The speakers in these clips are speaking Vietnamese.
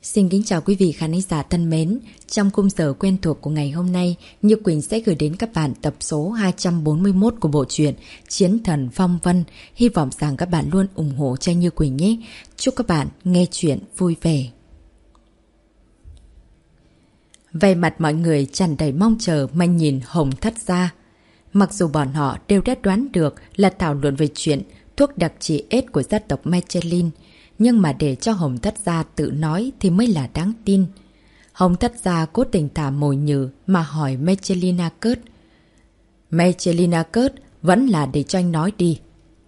Xin kính chào quý vị khán giả thân mến. Trong khung giờ quen thuộc của ngày hôm nay, Như Quỳnh sẽ gửi đến các bạn tập số 241 của bộ truyện Chiến Thần Phong Vân. Hy vọng rằng các bạn luôn ủng hộ cho Như Quỳnh nhé. Chúc các bạn nghe chuyện vui vẻ. Về mặt mọi người tràn đầy mong chờ mà nhìn Hồng Thất gia. Mặc dù bọn họ đều đã đoán được là thảo luận về chuyện thuốc đặc trị AIDS của gia tộc Mechelin, nhưng mà để cho Hồng Thất gia tự nói thì mới là đáng tin. Hồng Thất gia cố tình thả mồi nhử mà hỏi Mechelina Kurt. Mechelina Kurt vẫn là để cho anh nói đi.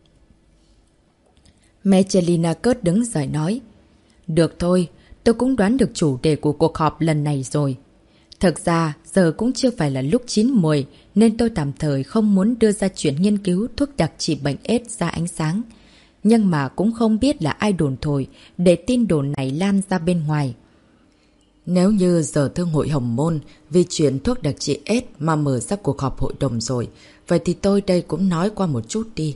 Mechelina Kurt đứng dậy nói. Được thôi, tôi cũng đoán được chủ đề của cuộc họp lần này rồi. Thực ra giờ cũng chưa phải là lúc chín muồi nên tôi tạm thời không muốn đưa ra chuyện nghiên cứu thuốc đặc trị bệnh AIDS ra ánh sáng. Nhưng mà cũng không biết là ai đồn thổi để tin đồn này lan ra bên ngoài. Nếu như giờ Thương hội Hồng Môn vì chuyện thuốc đặc trị AIDS mà mở ra cuộc họp hội đồng rồi, vậy thì tôi đây cũng nói qua một chút đi.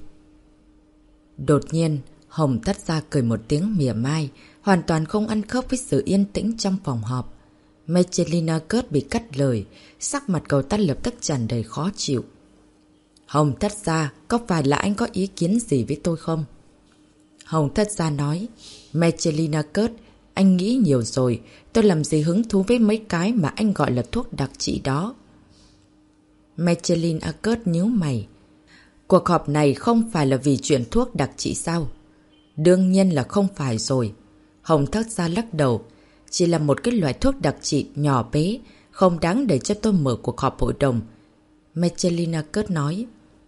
Đột nhiên, Hồng Thất gia cười một tiếng mỉa mai, hoàn toàn không ăn khớp với sự yên tĩnh trong phòng họp. Mechelina Kurt bị cắt lời, sắc mặt cậu ta lập tức tràn đầy khó chịu. Hồng Thất gia, có phải là anh có ý kiến gì với tôi không? Hồng Thất gia nói, Mechelina Kurt, anh nghĩ nhiều rồi, tôi làm gì hứng thú với mấy cái mà anh gọi là thuốc đặc trị đó. Mechelina Kurt nhíu mày. Cuộc họp này không phải là vì chuyện thuốc đặc trị sao? Đương nhiên là không phải rồi. Hồng Thất gia lắc đầu. Chỉ là một cái loại thuốc đặc trị nhỏ bé, không đáng để cho tôi mở cuộc họp hội đồng. Mechelina Kurt nói.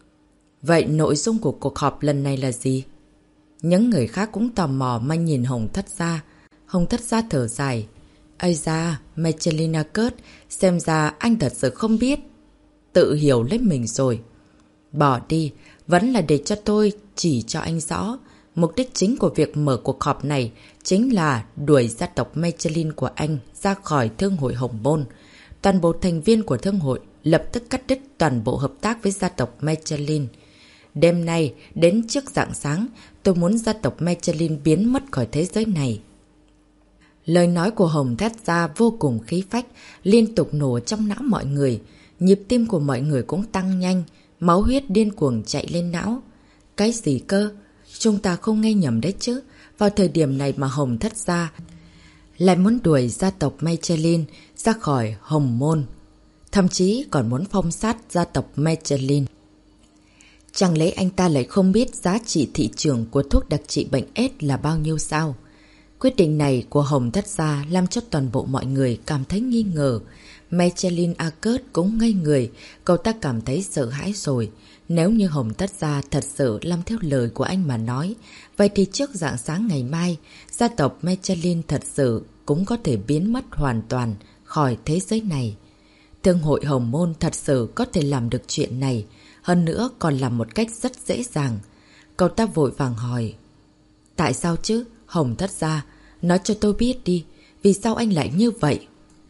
Vậy nội dung của cuộc họp lần này là gì? Những người khác cũng tò mò mà nhìn Hồng Thất gia. Hồng Thất gia thở dài. Ây da, Mechelina Kurt, xem ra anh thật sự không biết. Tự hiểu lấy mình rồi. Bỏ đi, vẫn là để cho tôi chỉ cho anh rõ. Mục đích chính của việc mở cuộc họp này chính là đuổi gia tộc Mechelin của anh ra khỏi Thương hội Hồng Môn. Toàn bộ thành viên của Thương hội lập tức cắt đứt toàn bộ hợp tác với gia tộc Mechelin. Đêm nay, đến trước rạng sáng, tôi muốn gia tộc Mechelin biến mất khỏi thế giới này. Lời nói của Hồng Thất gia vô cùng khí phách, liên tục nổ trong não mọi người. Nhịp tim của mọi người cũng tăng nhanh, máu huyết điên cuồng chạy lên não. Cái gì cơ? Chúng ta không nghe nhầm đấy chứ. Vào thời điểm này mà Hồng Thất gia lại muốn đuổi gia tộc Mechelin ra khỏi Hồng Môn. Thậm chí còn muốn phong sát gia tộc Mechelin. Chẳng lẽ anh ta lại không biết giá trị thị trường của thuốc đặc trị bệnh AIDS là bao nhiêu sao? Quyết định này của Hồng Thất gia làm cho toàn bộ mọi người cảm thấy nghi ngờ. Mechelina Kurt cũng ngây người, cậu ta cảm thấy sợ hãi rồi. Nếu như Hồng Thất gia thật sự làm theo lời của anh mà nói, vậy thì trước rạng sáng ngày mai, gia tộc Mechelin thật sự cũng có thể biến mất hoàn toàn khỏi thế giới này. Thương hội Hồng Môn thật sự có thể làm được chuyện này, hơn nữa còn làm một cách rất dễ dàng. Cậu ta vội vàng hỏi. Tại sao chứ, Hồng Thất gia? Nói cho tôi biết đi, vì sao anh lại như vậy?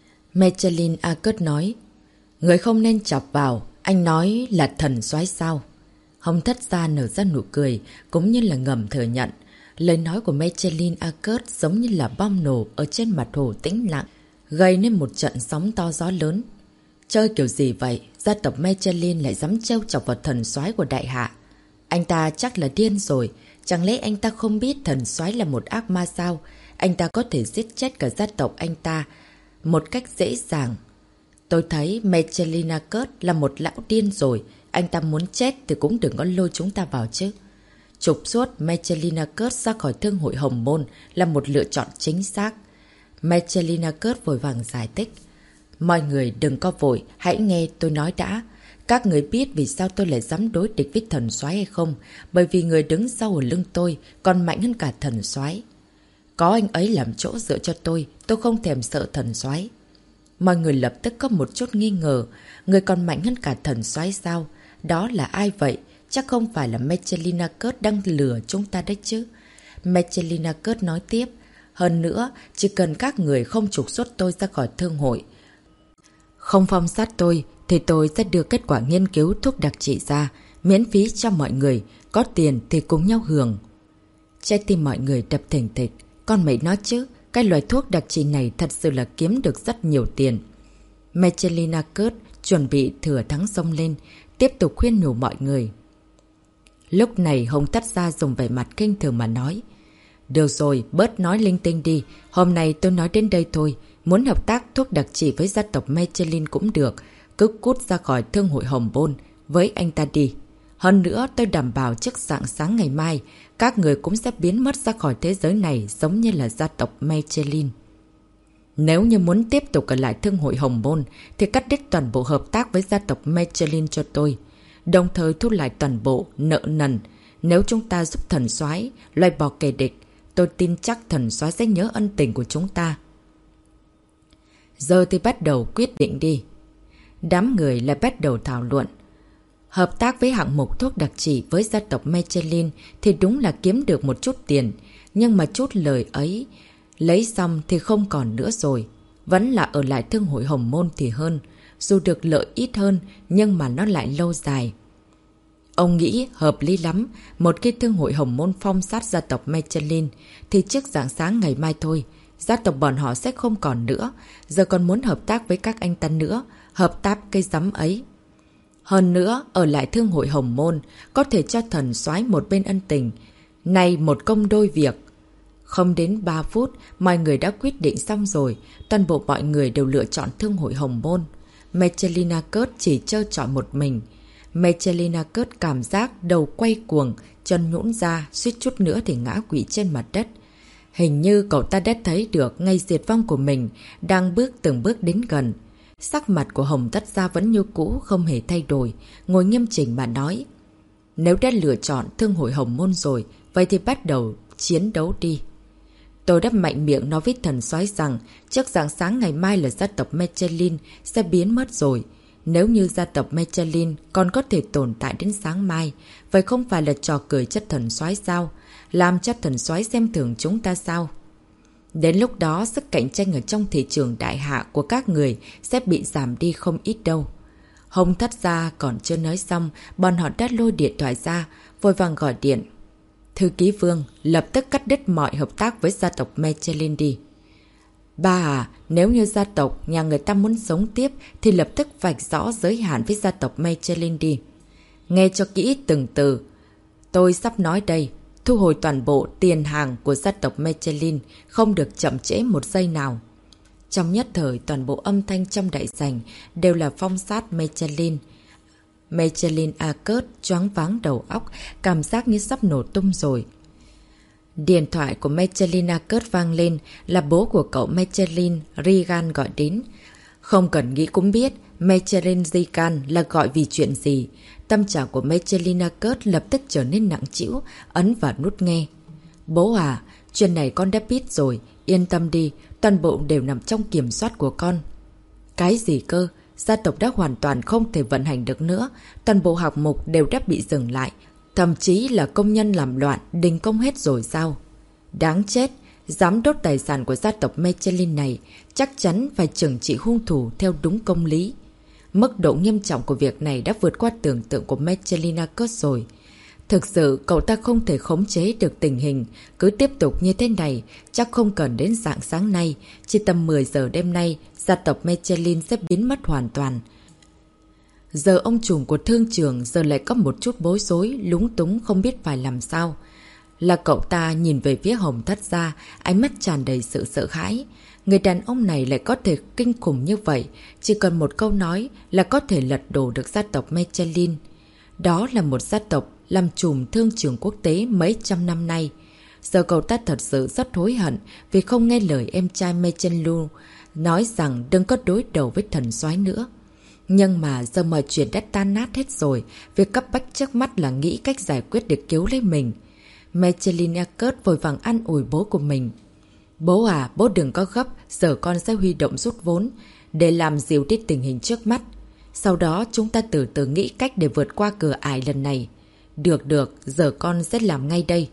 Mechelina Kurt nói. Người không nên chọc vào, anh nói là thần soái sao? Hồng Thất gia nở ra nụ cười, cũng như là ngầm thừa nhận. Lời nói của Mechelina Kurt giống như là bom nổ ở trên mặt hồ tĩnh lặng, gây nên một trận sóng to gió lớn. Chơi kiểu gì vậy? Gia tộc Mechelin lại dám trêu chọc vào thần soái của đại hạ. Anh ta chắc là điên rồi. Chẳng lẽ anh ta không biết thần soái là một ác ma sao? Anh ta có thể giết chết cả gia tộc anh ta một cách dễ dàng. Tôi thấy Mechelina Kurt là một lão điên rồi. Anh ta muốn chết thì cũng đừng có lôi chúng ta vào chứ. Trục xuất Mechelina Kurt ra khỏi Thương hội Hồng Môn là một lựa chọn chính xác. Mechelina Kurt vội vàng giải thích. Mọi người đừng có vội, hãy nghe tôi nói đã. Các người biết vì sao tôi lại dám đối địch với thần soái hay không? Bởi vì người đứng sau ở lưng tôi còn mạnh hơn cả thần soái. Có anh ấy làm chỗ dựa cho tôi không thèm sợ thần soái. Mọi người lập tức có một chút nghi ngờ. Người còn mạnh hơn cả thần soái sao? Đó là ai vậy? Chắc không phải là Mechelina Kurt đang lừa chúng ta đấy chứ. Mechelina Kurt nói tiếp. Hơn nữa, chỉ cần các người không trục xuất tôi ra khỏi thương hội, không phong sát tôi, thì tôi sẽ đưa kết quả nghiên cứu thuốc đặc trị ra, miễn phí cho mọi người, có tiền thì cùng nhau hưởng. Trái tim mọi người đập thình thịch. Con mày nói chứ, Cái loại thuốc đặc trị này thật sự là kiếm được rất nhiều tiền. Michelina Kurt chuẩn bị thừa thắng xông lên, tiếp tục khuyên nhủ mọi người. Lúc này Hồng Thất Gia dùng vẻ mặt kinh thường mà nói. Được rồi, bớt nói linh tinh đi. Hôm nay tôi nói đến đây thôi. Muốn hợp tác thuốc đặc trị với gia tộc Michelin cũng được. Cứ cút ra khỏi thương hội Hồng Bôn với anh ta đi. Hơn nữa tôi đảm bảo trước rạng sáng ngày mai, các người cũng sẽ biến mất ra khỏi thế giới này giống như là gia tộc Michelin. Nếu như muốn tiếp tục ở lại thương hội Hồng Bôn thì cắt đứt toàn bộ hợp tác với gia tộc Michelin cho tôi. Đồng thời thu lại toàn bộ nợ nần. Nếu chúng ta giúp thần soái loại bỏ kẻ địch, tôi tin chắc thần soái sẽ nhớ ân tình của chúng ta. Giờ thì bắt đầu quyết định đi. Đám người lại bắt đầu thảo luận. Hợp tác với hạng mục thuốc đặc trị với gia tộc Michelin thì đúng là kiếm được một chút tiền. Nhưng mà chút lời ấy lấy xong thì không còn nữa rồi. Vẫn là ở lại thương hội Hồng Môn thì hơn. Dù được lợi ít hơn nhưng mà nó lại lâu dài. Ông nghĩ hợp lý lắm. Một khi thương hội Hồng Môn phong sát gia tộc Michelin thì trước rạng sáng ngày mai thôi, gia tộc bọn họ sẽ không còn nữa. Giờ còn muốn hợp tác với các anh ta nữa. Hợp tác cây rắm ấy. Hơn nữa, ở lại thương hội Hồng Môn có thể cho thần soái một bên ân tình. Này một công đôi việc. Không đến 3 phút, mọi người đã quyết định xong rồi. Toàn bộ mọi người đều lựa chọn thương hội Hồng Môn. Michelina Kurt chỉ trơ chọn một mình. Michelina Kurt cảm giác đầu quay cuồng, chân nhũn ra, suýt chút nữa thì ngã quỵ trên mặt đất. Hình như cậu ta đã thấy được ngày diệt vong của mình đang từng bước đến gần. Sắc mặt của Hồng Thất Gia vẫn như cũ, không hề thay đổi, ngồi nghiêm chỉnh mà nói. Nếu đã lựa chọn thương hội Hồng Môn rồi, vậy thì bắt đầu chiến đấu đi. Tôi đã mạnh miệng nói với thần soái rằng trước rạng sáng ngày mai là gia tộc Michelin sẽ biến mất rồi. Nếu như gia tộc Michelin còn có thể tồn tại đến sáng mai, vậy không phải là trò cười chất thần soái sao? Làm cho thần soái xem thường chúng ta sao? Đến lúc đó, sức cạnh tranh ở trong thị trường đại hạ của các người sẽ bị giảm đi không ít đâu. Hồng Thất Gia còn chưa nói xong, bọn họ đã lôi điện thoại ra, vội vàng gọi điện. Thư ký Vương, lập tức cắt đứt mọi hợp tác với gia tộc Michelin đi. Ba à, nếu như gia tộc nhà người ta muốn sống tiếp thì lập tức vạch rõ giới hạn với gia tộc Michelin đi. Nghe cho kỹ từng từ. Tôi sắp nói đây. Thu hồi toàn bộ tiền hàng của gia tộc Michelin, không được chậm trễ một giây nào. Trong nhất thời, toàn bộ âm thanh trong đại sảnh đều là phong sát Michelin. Michelin Kurt choáng váng đầu óc, cảm giác như sắp nổ tung rồi. Điện thoại của Michelina Kurt vang lên, là bố của cậu Michelin, Regan gọi đến. Không cần nghĩ cũng biết Michelin Regan là gọi vì chuyện gì. Tâm trạng của Michelina Kurt lập tức trở nên nặng trĩu, ấn vào nút nghe. Bố à, chuyện này con đã biết rồi, yên tâm đi, toàn bộ đều nằm trong kiểm soát của con. Cái gì cơ? Gia tộc đã hoàn toàn không thể vận hành được nữa, toàn bộ học mục đều đã bị dừng lại, thậm chí là công nhân làm loạn, đình công hết rồi sao? Đáng chết, dám đốt tài sản của gia tộc Michelin này, chắc chắn phải trừng trị hung thủ theo đúng công lý. Mức độ nghiêm trọng của việc này đã vượt qua tưởng tượng của Michelina Kurt rồi. Thực sự cậu ta không thể khống chế được tình hình, cứ tiếp tục như thế này, chắc không cần đến rạng sáng nay, chỉ tầm 10 giờ đêm nay, gia tộc Michelin sẽ biến mất hoàn toàn. Giờ ông trùm của thương trường giờ lại có một chút bối rối, lúng túng không biết phải làm sao. Là cậu ta nhìn về phía Hồng Thất Gia, ánh mắt tràn đầy sự sợ hãi. Người đàn ông này lại có thể kinh khủng như vậy, chỉ cần một câu nói là có thể lật đổ được gia tộc Michelin. Đó là một gia tộc làm trùm thương trường quốc tế mấy trăm năm nay. Giờ cậu ta thật sự rất hối hận vì không nghe lời em trai Michelin nói rằng đừng có đối đầu với thần soái nữa. Nhưng mà giờ mọi chuyện đã tan nát hết rồi, việc cấp bách trước mắt là nghĩ cách giải quyết để cứu lấy mình. Michelina Kurt vội vàng an ủi bố của mình. Bố à, bố đừng có gấp, giờ con sẽ huy động rút vốn để làm dịu đi tình hình trước mắt. Sau đó chúng ta từ từ nghĩ cách để vượt qua cửa ải lần này. Được, giờ con sẽ làm ngay đây.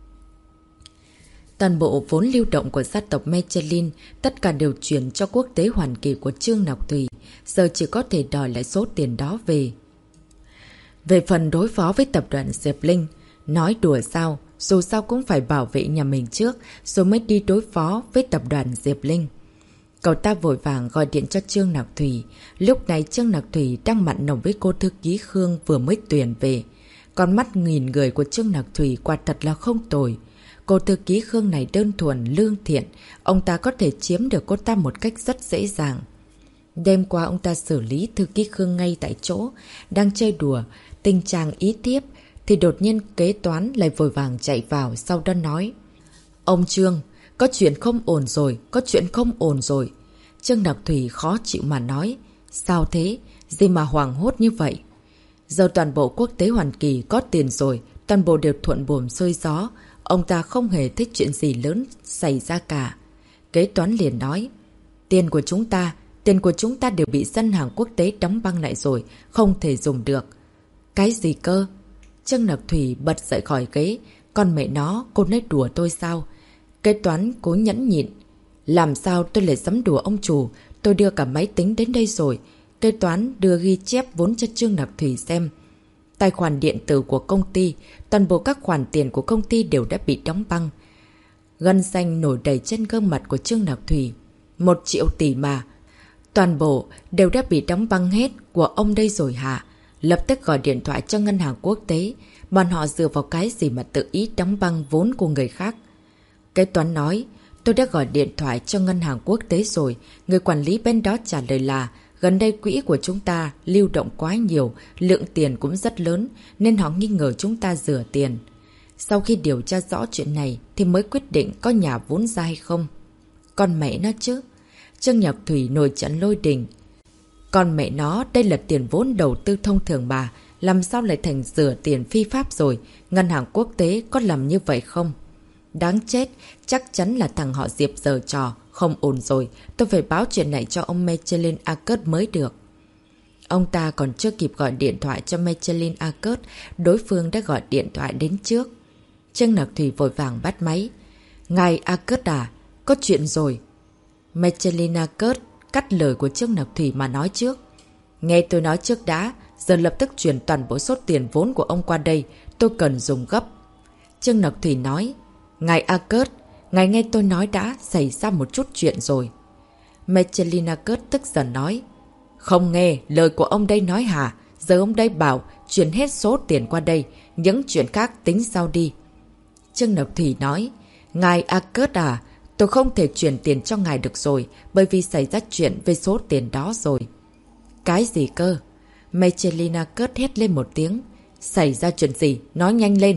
Toàn bộ vốn lưu động của gia tộc Michelin tất cả đều chuyển cho quốc tế Hoàn Kỳ của Trương Ngọc Thùy, giờ chỉ có thể đòi lại số tiền đó về. Về phần đối phó với tập đoàn Diệp Linh, nói đùa sao, Dù sao cũng phải bảo vệ nhà mình trước, rồi mới đi đối phó với tập đoàn Diệp Linh. Cậu ta vội vàng gọi điện cho Trương Nặc Thủy. Lúc này Trương Nặc Thủy đang mặn nồng với cô thư ký Khương vừa mới tuyển về. Con mắt nghìn người của Trương Nặc Thủy quả thật là không tồi. Cô thư ký Khương này đơn thuần, lương thiện. Ông ta có thể chiếm được cô ta một cách rất dễ dàng. Đêm qua ông ta xử lý thư ký Khương ngay tại chỗ. Đang chơi đùa, tình trạng ý tiếp. Thì đột nhiên kế toán lại vội vàng chạy vào, sau đó nói: Ông Trương, có chuyện không ổn rồi, có chuyện không ổn rồi. Trương Nặc Thủy khó chịu mà nói: Sao thế? Gì mà hoảng hốt như vậy? Giờ toàn bộ quốc tế Hoàn Kỳ có tiền rồi, toàn bộ đều thuận buồm xuôi gió. Ông ta không hề thích chuyện gì lớn xảy ra cả. Kế toán liền nói: Tiền của chúng ta đều bị ngân hàng quốc tế đóng băng lại rồi, không thể dùng được. Cái gì cơ? Trương Nặc Thủy bật dậy khỏi ghế. Con mẹ nó, cô nói đùa tôi sao? Kế toán cố nhẫn nhịn: Làm sao tôi lại dám đùa ông chủ? Tôi đưa cả máy tính đến đây rồi. Kế toán đưa ghi chép vốn cho Trương Nặc Thủy xem. Tài khoản điện tử của công ty, toàn bộ các khoản tiền của công ty đều đã bị đóng băng. Gân xanh nổi đầy trên gương mặt của Trương Nặc Thủy. 1 triệu tỷ mà. Toàn bộ đều đã bị đóng băng hết của ông đây rồi hả? Lập tức gọi điện thoại cho ngân hàng quốc tế. Bọn họ dựa vào cái gì mà tự ý đóng băng vốn của người khác? Kế toán nói: Tôi đã gọi điện thoại cho ngân hàng quốc tế rồi. Người quản lý bên đó trả lời là gần đây quỹ của chúng ta lưu động quá nhiều, lượng tiền cũng rất lớn, nên họ nghi ngờ chúng ta rửa tiền. Sau khi điều tra rõ chuyện này thì mới quyết định có nhà vốn ra hay không. Con mẹ nó chứ. Trương Nặc Thủy nổi trận lôi đình. Con mẹ nó, đây là tiền vốn đầu tư thông thường mà, làm sao lại thành rửa tiền phi pháp rồi? Ngân hàng quốc tế có làm như vậy không? Đáng chết, chắc chắn là thằng họ Diệp giở trò, không ổn rồi, tôi phải báo chuyện này cho ông Michelin Arcus mới được. Ông ta còn chưa kịp gọi điện thoại cho Michelin Arcus, đối phương đã gọi điện thoại đến trước. Trương Nặc Thủy vội vàng bắt máy. Ngài Arcus à, có chuyện rồi. Michelin Arcus cắt lời của Trương Nặc Thủy mà nói trước. Nghe tôi nói trước đã, giờ lập tức chuyển toàn bộ số tiền vốn của ông qua đây, tôi cần dùng gấp. Trương Nặc Thủy nói: Ngài Arcus, ngài nghe tôi nói đã, xảy ra một chút chuyện rồi. Michelin Arcus tức giận nói: Không nghe, lời của ông đây nói hả? Giờ ông đây bảo chuyển hết số tiền qua đây, những chuyện khác tính sau đi. Trương Nặc Thủy nói: Ngài Arcus à, tôi không thể chuyển tiền cho ngài được rồi, bởi vì xảy ra chuyện về số tiền đó rồi. Cái gì cơ? Michelin Arcus hét lên một tiếng. Xảy ra chuyện gì? Nói nhanh lên.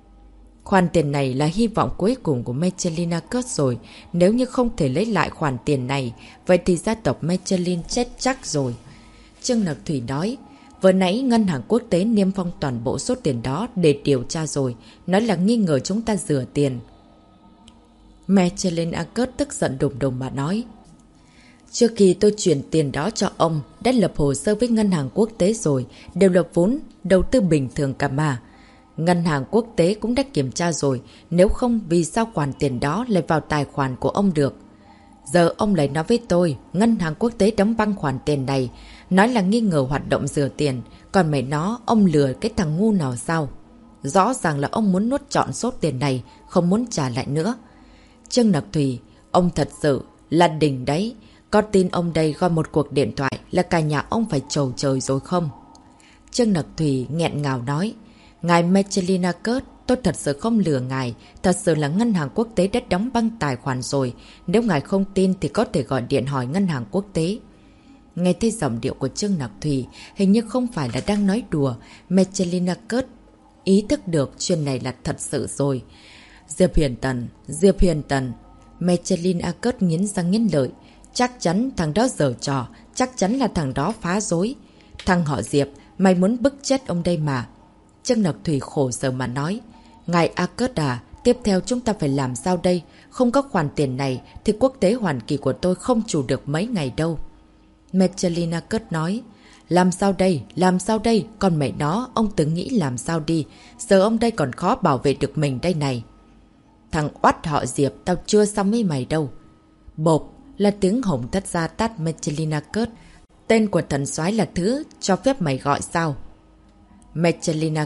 Khoản tiền này là hy vọng cuối cùng của Michelin Arcus rồi. Nếu như không thể lấy lại khoản tiền này, vậy thì gia tộc Michelin chết chắc rồi. Trương Nặc Thủy nói: Vừa nãy ngân hàng quốc tế niêm phong toàn bộ số tiền đó để điều tra rồi, nói là nghi ngờ chúng ta rửa tiền. Michelin Arcus tức giận đùng đùng mà nói: Trước khi tôi chuyển tiền đó cho ông, đã lập hồ sơ với ngân hàng quốc tế rồi, đều là vốn đầu tư bình thường cả mà. Ngân hàng quốc tế cũng đã kiểm tra rồi, nếu không vì sao khoản tiền đó lại vào tài khoản của ông được. Giờ ông lại nói với tôi, ngân hàng quốc tế đóng băng khoản tiền này, nói là nghi ngờ hoạt động rửa tiền, còn mày nó, ông lừa cái thằng ngu nào sao? Rõ ràng là ông muốn nuốt trọn số tiền này, không muốn trả lại nữa. Trương Nặc Thủy, ông thật sự là đỉnh đấy. Có tin ông đây gọi một cuộc điện thoại là cả nhà ông phải trầu trời rồi không? Trương Nặc Thủy nghẹn ngào nói: Ngài Michelin Arcus, tôi thật sự không lừa ngài. Thật sự là ngân hàng quốc tế đã đóng băng tài khoản rồi. Nếu ngài không tin thì có thể gọi điện hỏi ngân hàng quốc tế. Nghe thấy giọng điệu của Trương Nặc Thủy, hình như không phải là đang nói đùa. Michelin Arcus ý thức được chuyện này là thật sự rồi. Diệp Hiền Tần. Michelin Arcus nghiến răng nghiến lợi. Chắc chắn thằng đó giở trò, chắc chắn là thằng đó phá rối. Thằng họ Diệp, mày muốn bức chết ông đây mà. Trương Nặc Thủy khổ sở mà nói: Ngài Arcus à, tiếp theo chúng ta phải làm sao đây? Không có khoản tiền này thì quốc tế Hoàn Kỳ của tôi không chủ được mấy ngày đâu. Michelin Arcus nói: Làm sao đây? Còn mẹ nó, ông tự nghĩ làm sao đi. Giờ ông đây còn khó bảo vệ được mình đây này. Thằng oắt họ Diệp, tao chưa xong với mày đâu. Bộp là tiếng hồng thất ra tát Michelin Arcus. Tên của thần soái là thứ cho phép mày gọi sao? Michelin Arcus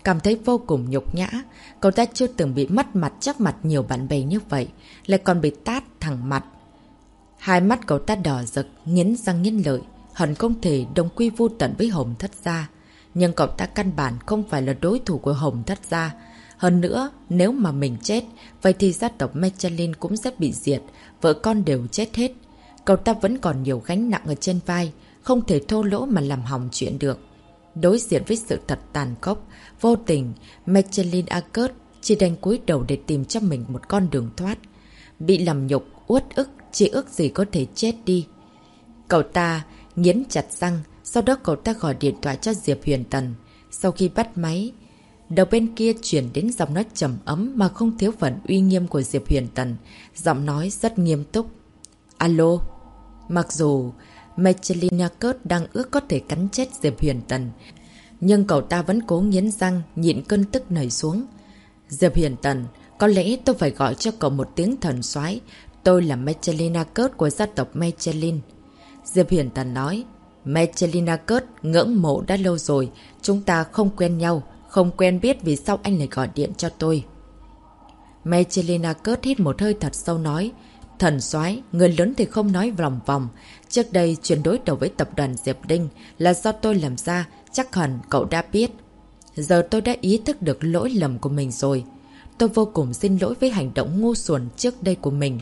cảm thấy vô cùng nhục nhã. Cậu ta chưa từng bị mất mặt trước mặt nhiều bạn bè như vậy, lại còn bị tát thẳng mặt. Hai mắt cậu ta đỏ rực, nghiến răng nghiến lợi, hận không thể đồng quy vu tận với Hồng Thất Gia. Nhưng cậu ta căn bản không phải là đối thủ của Hồng Thất Gia. Hơn nữa, nếu mà mình chết, vậy thì gia tộc Mechalin cũng sẽ bị diệt, vợ con đều chết hết. Cậu ta vẫn còn nhiều gánh nặng ở trên vai, không thể thô lỗ mà làm hỏng chuyện được. Đối diện với sự thật tàn khốc, vô tình, Mechalin Arcus chỉ đành cúi đầu để tìm cho mình một con đường thoát. Bị làm nhục, uất ức, chỉ ước gì có thể chết đi. Cậu ta nghiến chặt răng, sau đó cậu ta gọi điện thoại cho Diệp Huyền Tần. Sau khi bắt máy, đầu bên kia chuyển đến giọng nói trầm ấm mà không thiếu phần uy nghiêm của Diệp Huyền Tần. Giọng nói rất nghiêm túc. Alo. Mặc dù Mechalin Arcus đang ước có thể cắn chết Diệp Huyền Tần, nhưng cậu ta vẫn cố nghiến răng nhịn cơn tức nảy xuống. Diệp Huyền Tần, có lẽ tôi phải gọi cho cậu một tiếng thần soái. Tôi là Mechalin Arcus của gia tộc Mechalin. Diệp Huyền Tần nói. Mechalin Arcus, ngưỡng mộ đã lâu rồi. Chúng ta không quen nhau, không quen biết vì sao anh lại gọi điện cho tôi. Mechalin Arcus hít một hơi thật sâu nói. Thần soái, người lớn thì không nói vòng vòng. Trước đây chuyện đối đầu với tập đoàn Diệp Đinh là do tôi làm ra, chắc hẳn cậu đã biết. Giờ tôi đã ý thức được lỗi lầm của mình rồi. Tôi vô cùng xin lỗi với hành động ngu xuẩn trước đây của mình.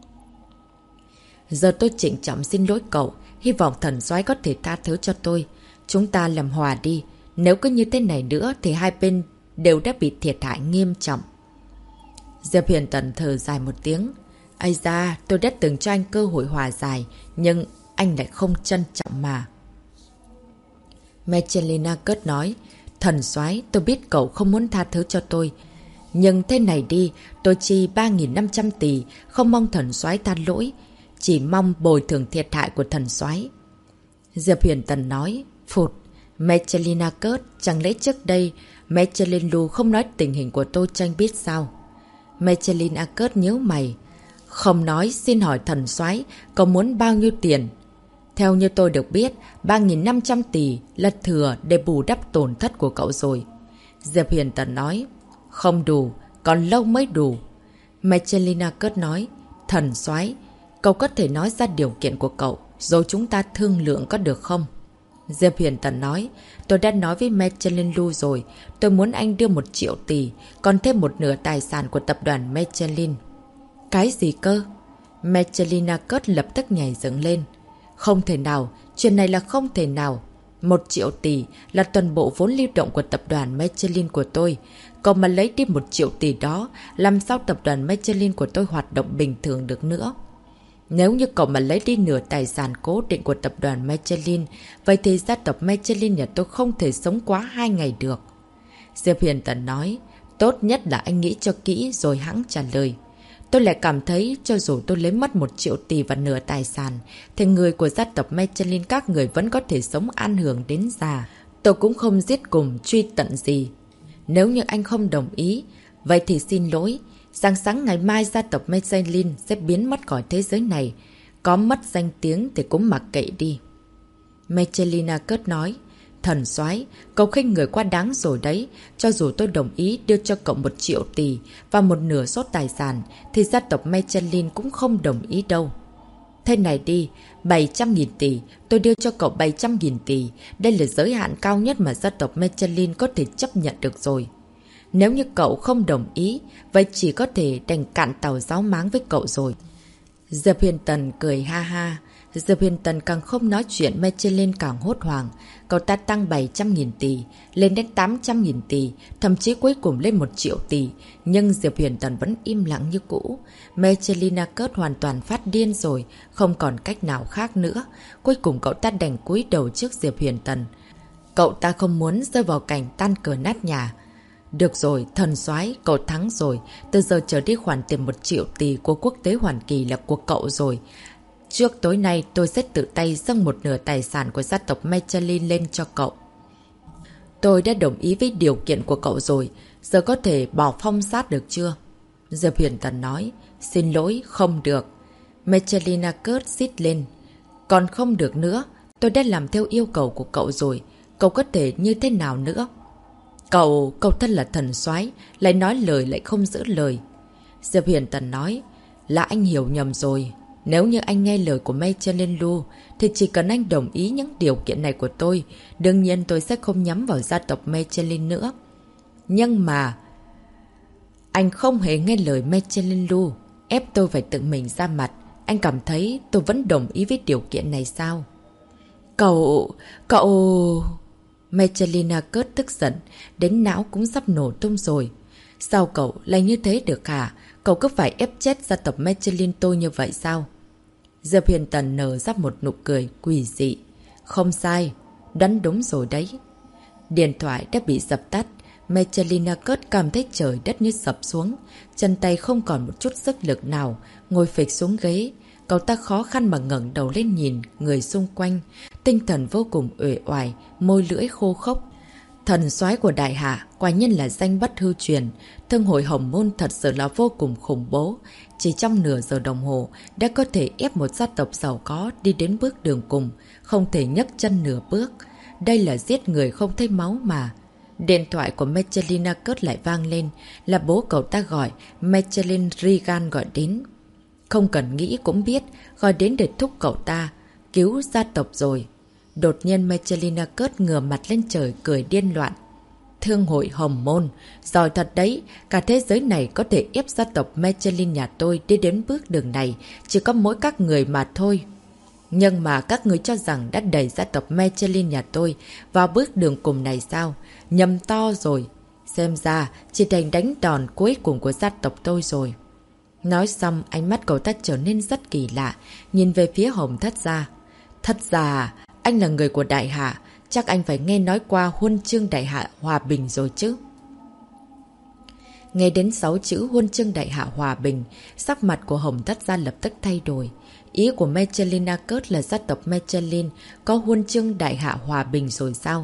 Giờ tôi trịnh trọng xin lỗi cậu, hy vọng thần soái có thể tha thứ cho tôi. Chúng ta làm hòa đi, nếu cứ như thế này nữa thì hai bên đều đã bị thiệt hại nghiêm trọng. Diệp Huyền Tần thở dài một tiếng. Ây da, tôi đã từng cho anh cơ hội hòa giải, nhưng anh lại không trân trọng mà. Mechalin Arcus nói, thần soái, tôi biết cậu không muốn tha thứ cho tôi. Nhưng thế này đi, tôi chi 3.500 tỷ, không mong thần soái tha lỗi, chỉ mong bồi thường thiệt hại của thần soái. Diệp Huyền Tần nói, phụt, Mechalin Arcus, chẳng lẽ trước đây Mechalin Lu không nói tình hình của tôi cho anh biết sao? Mechalin Arcus nhíu mày. Không nói, xin hỏi thần soái, cậu muốn bao nhiêu tiền? Theo như tôi được biết, 3.500 tỷ là thừa để bù đắp tổn thất của cậu rồi. Diệp Huyền Tần nói, không đủ, còn lâu mới đủ. Mechalin Arcus nói, thần soái, cậu có thể nói ra điều kiện của cậu, rồi chúng ta thương lượng có được không? Diệp Huyền Tần nói, tôi đã nói với Mechalin Lu rồi, tôi muốn anh đưa 1 triệu tỷ, còn thêm một nửa tài sản của tập đoàn Mechalin. Cái gì cơ? Mechalin Arcus lập tức nhảy dựng lên. Không thể nào, chuyện này là không thể nào. 1 triệu tỷ là toàn bộ vốn lưu động của tập đoàn Mechalin của tôi. Cậu mà lấy đi 1 triệu tỷ đó, làm sao tập đoàn Mechalin của tôi hoạt động bình thường được nữa? Nếu như cậu mà lấy đi nửa tài sản cố định của tập đoàn Mechalin, vậy thì gia tộc Mechalin nhà tôi không thể sống quá 2 ngày được. Diệp Huyền Tần nói, tốt nhất là anh nghĩ cho kỹ rồi hẵng trả lời. Tôi lại cảm thấy cho dù tôi lấy mất 1 triệu tỷ và nửa tài sản, thì người của gia tộc Mechalin các người vẫn có thể sống an hưởng đến già. Tôi cũng không giết cùng truy tận gì. Nếu như anh không đồng ý, vậy thì xin lỗi. Sáng sáng ngày mai gia tộc Mechalin sẽ biến mất khỏi thế giới này. Có mất danh tiếng thì cũng mặc kệ đi. Mechalin Arcus nói, thần soái, cậu khinh người quá đáng rồi đấy. Cho dù tôi đồng ý đưa cho cậu 1 triệu tỷ và một nửa số tài sản, thì gia tộc Mechalin cũng không đồng ý đâu. Thế này đi, 700.000 tỷ, tôi đưa cho cậu 700.000 tỷ. Đây là giới hạn cao nhất mà gia tộc Mechalin có thể chấp nhận được rồi. Nếu như cậu không đồng ý, vậy chỉ có thể đành cạn tàu giáo máng với cậu rồi. Diệp Huyền Tần cười ha ha. Diệp Huyền Tần càng không nói chuyện, Mechalin càng hốt hoảng. Cậu ta tăng 700.000 tỷ, lên đến 800.000 tỷ, thậm chí cuối cùng lên 1 triệu tỷ. Nhưng Diệp Huyền Tần vẫn im lặng như cũ. Mechalin Arcus hoàn toàn phát điên rồi, không còn cách nào khác nữa. Cuối cùng cậu ta đành cúi đầu trước Diệp Huyền Tần. Cậu ta không muốn rơi vào cảnh tan cửa nát nhà. Được rồi, thần soái, cậu thắng rồi. Từ giờ trở đi khoản tiền 1 triệu tỷ của Quốc tế Hoàn Kỳ là của cậu rồi. Trước tối nay tôi sẽ tự tay dâng một nửa tài sản của gia tộc Mechalin lên cho cậu. Tôi đã đồng ý với điều kiện của cậu rồi. Giờ có thể bỏ phong sát được chưa? Diệp Huyền Tần nói. Xin lỗi, không được. Mechalin Arcus xít lên. Còn không được nữa. Tôi đã làm theo yêu cầu của cậu rồi. Cậu có thể như thế nào nữa? Cậu thật là thần soái, lại nói lời lại không giữ lời. Diệp Huyền Tần nói, là anh hiểu nhầm rồi. Nếu như anh nghe lời của Michelin Lu, thì chỉ cần anh đồng ý những điều kiện này của tôi, đương nhiên tôi sẽ không nhắm vào gia tộc Michelin nữa. Nhưng mà... Anh không hề nghe lời Michelin Lu, ép tôi phải tự mình ra mặt. Anh cảm thấy tôi vẫn đồng ý với điều kiện này sao? Cậu... Michelina cớt tức giận, đến não cũng sắp nổ tung rồi. Sao cậu lại như thế được hả? Cậu cứ phải ép chết gia tộc Michelin tôi như vậy sao? Diệp Huyền Tần nở ra một nụ cười quỷ dị. Không sai, đoán đúng rồi đấy. Điện thoại đã bị dập tắt. Michelina cớt cảm thấy trời đất như sập xuống. Chân tay không còn một chút sức lực nào, ngồi phịch xuống ghế. Cậu ta khó khăn mà ngẩng đầu lên nhìn người xung quanh. Tinh thần vô cùng uể oải, môi lưỡi khô khốc. Thần soái của đại hạ, quả nhiên là danh bất hư truyền. Thương hội Hồng Môn thật sự là vô cùng khủng bố. Chỉ trong nửa giờ đồng hồ đã có thể ép một gia tộc giàu có đi đến bước đường cùng, không thể nhấc chân nửa bước. Đây là giết người không thấy máu mà. Điện thoại của Michelina cớt lại vang lên, là bố cậu ta gọi. Michelin Regan gọi đến. Không cần nghĩ cũng biết, gọi đến để thúc cậu ta cứu gia tộc rồi. Đột nhiên Michelina cớt ngửa mặt lên trời cười điên loạn. Thương hội Hồng Môn, giỏi thật đấy, cả thế giới này có thể ép gia tộc Michelin nhà tôi đi đến bước đường này, chỉ có mỗi các người mà thôi. Nhưng mà các người cho rằng đã đẩy gia tộc Michelin nhà tôi vào bước đường cùng này sao? Nhầm to rồi. Xem ra chỉ thành đánh đòn cuối cùng của gia tộc tôi rồi. Nói xong, ánh mắt cậu ta trở nên rất kỳ lạ, nhìn về phía Hồng Thất Gia. Thất Gia, anh là người của Đại Hạ, chắc anh phải nghe nói qua huân chương Đại Hạ Hòa Bình rồi chứ. Nghe đến 6 chữ huân chương Đại Hạ Hòa Bình, sắc mặt của Hồng Thất Gia lập tức thay đổi. Ý của Michelina cớt là gia tộc Michelin có huân chương Đại Hạ Hòa Bình rồi sao?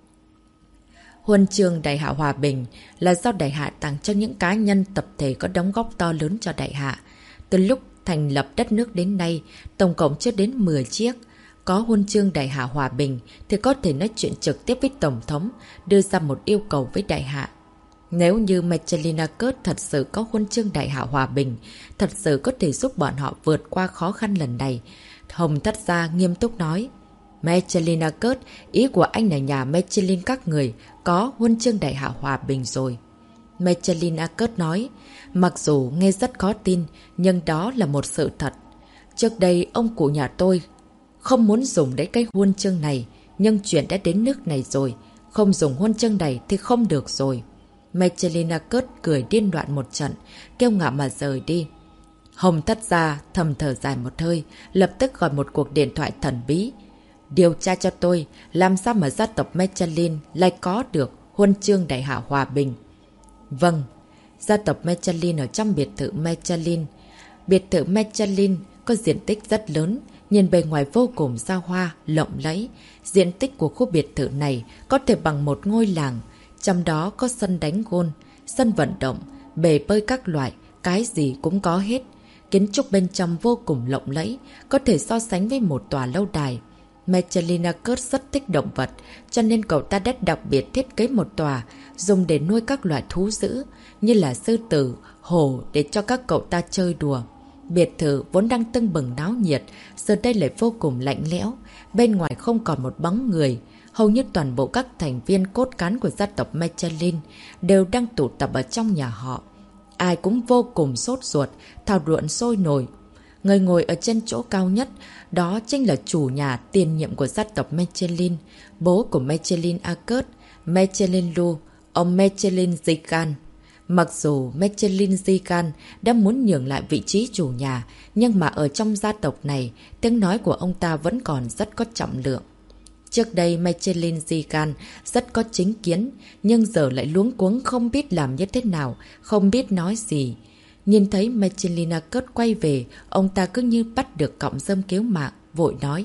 Huân chương Đại Hạ Hòa Bình là do Đại Hạ tặng cho những cá nhân tập thể có đóng góp to lớn cho Đại Hạ. Từ lúc thành lập đất nước đến nay, tổng cộng chưa đến 10 chiếc. Có huân chương Đại Hạ Hòa Bình thì có thể nói chuyện trực tiếp với Tổng thống, đưa ra một yêu cầu với Đại Hạ. Nếu như Michelina cớt thật sự có huân chương Đại Hạ Hòa Bình, thật sự có thể giúp bọn họ vượt qua khó khăn lần này. Hồng Thất Gia nghiêm túc nói. Michelina cớt, ý của anh là nhà Michelin các người có huân chương Đại Hạ Hòa Bình rồi. Michelina cớt nói, mặc dù nghe rất khó tin, nhưng đó là một sự thật. Trước đây ông cụ nhà tôi không muốn dùng đến cái huân chương này, nhưng chuyện đã đến nước này rồi, không dùng huân chương này thì không được rồi. Michelina cớt cười điên loạn một trận, kêu ngạo mà rời đi. Hồng Thất Gia thầm thở dài một hơi, lập tức gọi một cuộc điện thoại thần bí. Điều tra cho tôi, làm sao mà gia tộc Michelin lại có được huân chương Đại Hạ Hòa Bình? Vâng, gia tộc Michelin ở trong biệt thự Michelin. Biệt thự Michelin có diện tích rất lớn, nhìn bề ngoài vô cùng xa hoa, lộng lẫy. Diện tích của khu biệt thự này có thể bằng một ngôi làng, trong đó có sân đánh gôn, sân vận động, bể bơi các loại, cái gì cũng có hết. Kiến trúc bên trong vô cùng lộng lẫy, có thể so sánh với một tòa lâu đài. Michelina cớt rất thích động vật, cho nên cậu ta đã đặc biệt thiết kế một tòa dùng để nuôi các loại thú dữ như là sư tử, hổ để cho các cậu ta chơi đùa. Biệt thự vốn đang tưng bừng náo nhiệt, giờ đây lại vô cùng lạnh lẽo, bên ngoài không còn một bóng người. Hầu như toàn bộ các thành viên cốt cán của gia tộc Michelin đều đang tụ tập ở trong nhà họ. Ai cũng vô cùng sốt ruột, thảo luận sôi nổi. Người ngồi ở trên chỗ cao nhất, đó chính là chủ nhà tiền nhiệm của gia tộc Michelin, bố của Michelin Arcade, Michelin Lu, ông Michelin Zikan. Mặc dù Michelin Zikan đã muốn nhường lại vị trí chủ nhà, nhưng mà ở trong gia tộc này, tiếng nói của ông ta vẫn còn rất có trọng lượng. Trước đây Michelin Zikan rất có chính kiến, nhưng giờ lại luống cuống không biết làm như thế nào, không biết nói gì. Nhìn thấy Michelina cớt quay về, ông ta cứ như bắt được cọng rơm cứu mạng, vội nói.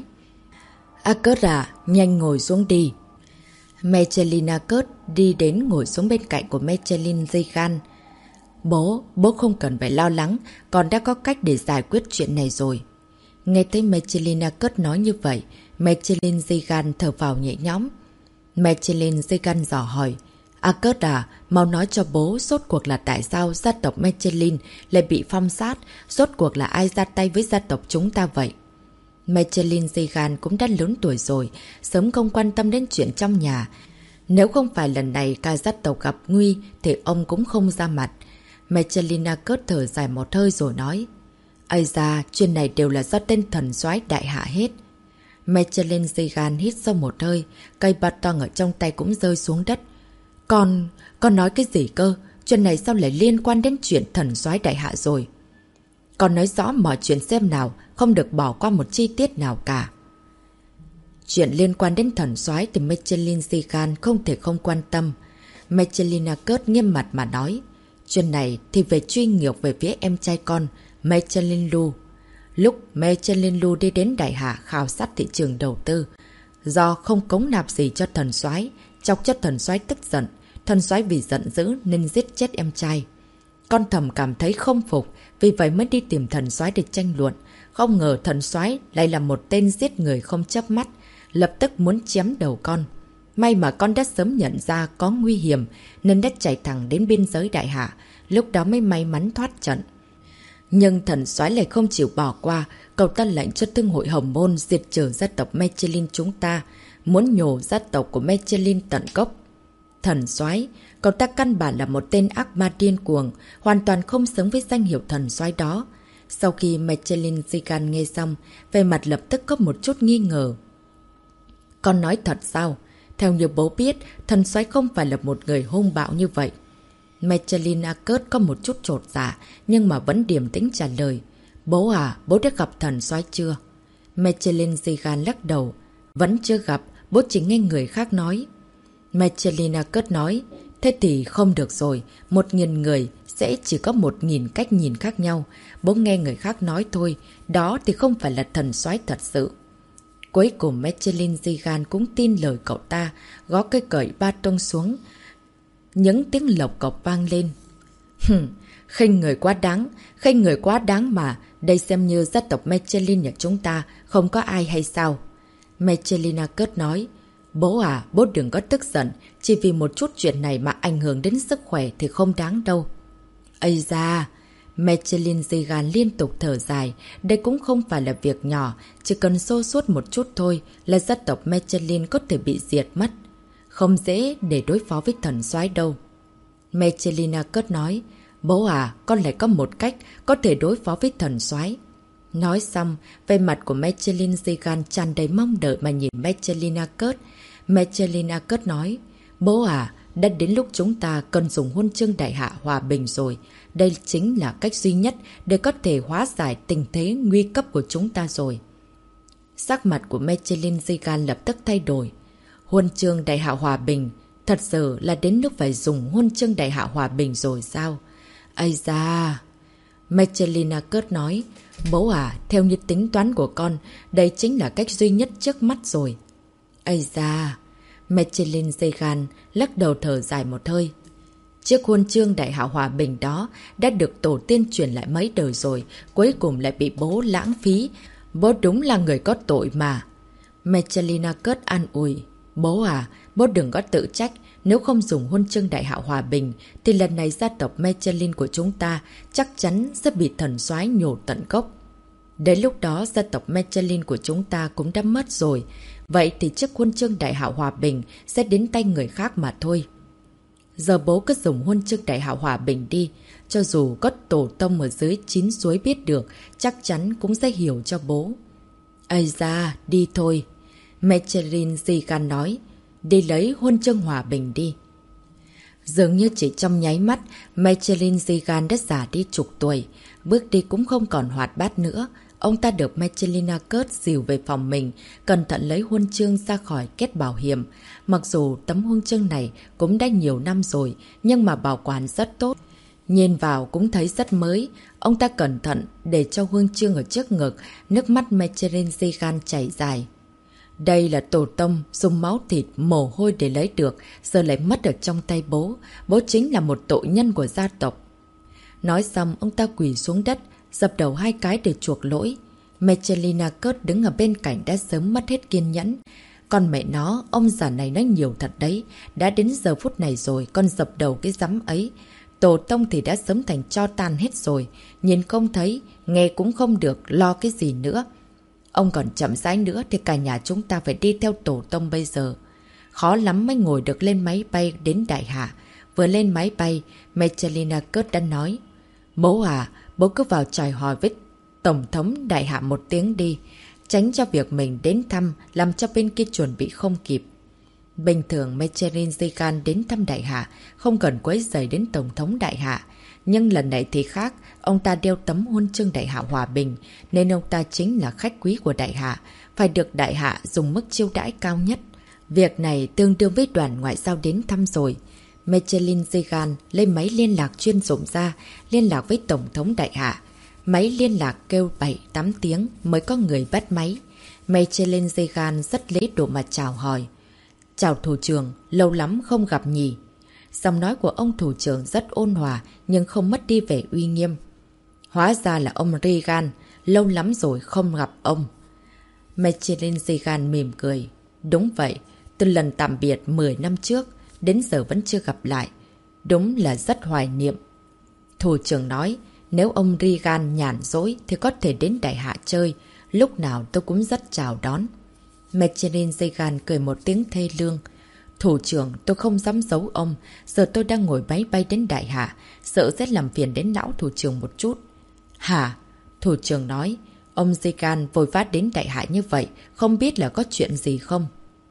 Cớt à, nhanh ngồi xuống đi. Michelina cớt đi đến ngồi xuống bên cạnh của Michelin Zikan. Bố không cần phải lo lắng, con đã có cách để giải quyết chuyện này rồi. Nghe thấy Michelina cớt nói như vậy, Michelin Zikan thở vào nhẹ nhõm. Michelin Zikan dò hỏi. Kurt à, mau nói cho bố rốt cuộc là tại sao gia tộc Mechelin lại bị phong sát, rốt cuộc là ai ra tay với gia tộc chúng ta vậy? Mechelin Zigan cũng đã lớn tuổi rồi, sớm không quan tâm đến chuyện trong nhà. Nếu không phải lần này cả gia tộc gặp nguy thì ông cũng không ra mặt. Mechelin Kurt thở dài một hơi rồi nói. Ây da, chuyện này đều là do tên thần soái đại hạ hết. Mechelin Zigan hít sâu một hơi, cây baton ở trong tay cũng rơi xuống đất. Con nói cái gì cơ? Chuyện này sao lại liên quan đến chuyện thần soái đại hạ rồi? Con nói rõ mọi chuyện xem nào, không được bỏ qua một chi tiết nào cả. Chuyện liên quan đến thần soái thì Mechelin Zigan không thể không quan tâm. Mechelin Kurt nghiêm mặt mà nói. Chuyện này thì về truy ngược về phía em trai con, Mechelin Lu. Lúc Mechelin Lu đi đến đại hạ khảo sát thị trường đầu tư, do không cống nạp gì cho thần soái, chọc cho thần soái tức giận. Thần soái vì giận dữ nên giết chết em trai. Con thầm cảm thấy không phục, vì vậy mới đi tìm thần soái để tranh luận. Không ngờ thần soái lại là một tên giết người không chớp mắt, lập tức muốn chém đầu con. May mà con đã sớm nhận ra có nguy hiểm nên đã chạy thẳng đến biên giới đại hạ, lúc đó mới may mắn thoát trận. Nhưng thần soái lại không chịu bỏ qua, cậu ta lệnh cho thương hội Hồng Môn diệt trừ gia tộc Mechelin chúng ta, muốn nhổ gia tộc của Mechelin tận gốc. Thần soái, cậu ta căn bản là một tên ác ma điên cuồng, hoàn toàn không xứng với danh hiệu thần soái đó. Sau khi Mechelin Zigan nghe xong, về mặt lập tức có một chút nghi ngờ. Con nói thật sao? Theo như bố biết, thần soái không phải là một người hung bạo như vậy. Mechelin Kurt có một chút chột dạ, nhưng mà vẫn điềm tĩnh trả lời. Bố à, bố đã gặp thần soái chưa? Mechelin Zigan lắc đầu. Vẫn chưa gặp, bố chỉ nghe người khác nói. Mechelin Kurt nói. Thế thì không được rồi, 1000 người sẽ chỉ có 1000 cách nhìn khác nhau. Bố nghe người khác nói thôi, đó thì không phải là thần soái thật sự. Cuối cùng Mechelin Zigan cũng tin lời cậu ta, gõ cây cởi ba tông xuống. Những tiếng lộc cọc vang lên. Khinh người quá đáng mà, đây xem như gia tộc Mechelin nhà chúng ta, không có ai hay sao? Mechelin Kurt nói, bố à, bố đừng có tức giận, chỉ vì một chút chuyện này mà ảnh hưởng đến sức khỏe thì không đáng đâu. Ây da! Mechelin Zigan liên tục thở dài, đây cũng không phải là việc nhỏ, chỉ cần xô suốt một chút thôi là gia tộc Mechelin có thể bị diệt mất. Không dễ để đối phó với thần soái đâu. Mechelin Kurt nói, bố à, con lại có một cách có thể đối phó với thần soái. Nói xong, về mặt của Mechelin Zigan tràn đầy mong đợi mà nhìn Mechelin Kurt. Mechelin Kurt nói, bố à, đã đến lúc chúng ta cần dùng huân chương đại hạ hòa bình rồi. Đây chính là cách duy nhất để có thể hóa giải tình thế nguy cấp của chúng ta rồi. Sắc mặt của Mechelin Zigan lập tức thay đổi. Huân chương đại hạ hòa bình, thật sự là đến lúc phải dùng huân chương đại hạ hòa bình rồi sao? Ây da! Mechelin Kurt nói, bố à, theo như tính toán của con, đây chính là cách duy nhất trước mắt rồi. Ây da! Mechelin Zigan lắc đầu thở dài một hơi. Chiếc huân chương đại hạ hòa bình đó đã được tổ tiên truyền lại mấy đời rồi, cuối cùng lại bị bố lãng phí. Bố đúng là người có tội mà. Mechelin Kurt an ủi. Bố à, bố đừng có tự trách. Nếu không dùng huân chương đại hạ hòa bình, thì lần này gia tộc Mechelin của chúng ta chắc chắn sẽ bị thần soái nhổ tận gốc. Đến lúc đó gia tộc Mechelin của chúng ta cũng đã mất rồi. Vậy thì chiếc huân chương đại hạ hòa bình sẽ đến tay người khác mà thôi. Giờ bố cứ dùng huân chương đại hạ hòa bình đi. Cho dù có tổ tông ở dưới 9 suối biết được, chắc chắn cũng sẽ hiểu cho bố. Ây da, đi thôi. Mechelin Zigan nói, đi lấy huân chương hòa bình đi. Dường như chỉ trong nháy mắt, Mechelin Zigan đã già đi chục tuổi, bước đi cũng không còn hoạt bát nữa. Ông ta được Mechelin Kurt dìu về phòng mình, cẩn thận lấy huân chương ra khỏi kết bảo hiểm. Mặc dù tấm huân chương này cũng đã nhiều năm rồi, nhưng mà bảo quản rất tốt. Nhìn vào cũng thấy rất mới. Ông ta cẩn thận để cho huân chương ở trước ngực, nước mắt Mechelin Zigan chảy dài. Đây là tổ tông dùng máu thịt mồ hôi để lấy được, giờ lại mất ở trong tay bố. Bố chính là một tội nhân của gia tộc. Nói xong ông ta quỳ xuống đất, dập đầu 2 cái để chuộc lỗi. Mechelin Kurt đứng ở bên cạnh đã sớm mất hết kiên nhẫn. Con mẹ nó, ông già này nói nhiều thật đấy. Đã đến giờ phút này rồi, con dập đầu cái rắm ấy. Tổ tông thì đã sớm thành tro tan hết rồi. Nhìn không thấy, nghe cũng không được, lo cái gì nữa. Ông còn chậm rãi nữa thì cả nhà chúng ta phải đi theo tổ tông bây giờ. Khó lắm mới ngồi được lên máy bay đến Đại Hạ. Vừa lên máy bay, Michelina Kurt đã nói. Bố à, bố cứ vào chào hỏi với Tổng thống Đại Hạ một tiếng đi. Tránh cho việc mình đến thăm, làm cho bên kia chuẩn bị không kịp. Bình thường Mechelin Zigan đến thăm Đại Hạ, không cần quấy rầy đến Tổng thống Đại Hạ. Nhưng lần này thì khác, ông ta đeo tấm huân chương Đại Hạ Hòa Bình, nên ông ta chính là khách quý của Đại Hạ, phải được Đại Hạ dùng mức chiêu đãi cao nhất. Việc này tương đương với đoàn ngoại giao đến thăm rồi. Mechelin Zigan lấy máy liên lạc chuyên dụng ra, liên lạc với Tổng thống Đại Hạ. Máy liên lạc kêu 7-8 tiếng mới có người bắt máy. Mechelin Zigan rất lễ độ mà chào hỏi. Chào thủ trưởng, lâu lắm không gặp nhỉ. Giọng nói của ông thủ trưởng rất ôn hòa nhưng không mất đi vẻ uy nghiêm. Hóa ra là ông Reagan, lâu lắm rồi không gặp ông. Mechelin Zigan mỉm cười. Đúng vậy, từ lần tạm biệt 10 năm trước, đến giờ vẫn chưa gặp lại. Đúng là rất hoài niệm. Thủ trưởng nói, nếu ông Reagan nhàn rỗi thì có thể đến Đại Hạ chơi, lúc nào tôi cũng rất chào đón. Mechelin Zigan cười một tiếng thê lương. Thủ trưởng, tôi không dám giấu ông, giờ tôi đang ngồi máy bay đến Đại Hạ, sợ sẽ làm phiền đến lão thủ trưởng một chút. Hả? Thủ trưởng nói, ông Zigan vội vã đến Đại Hạ như vậy, không biết là có chuyện gì không?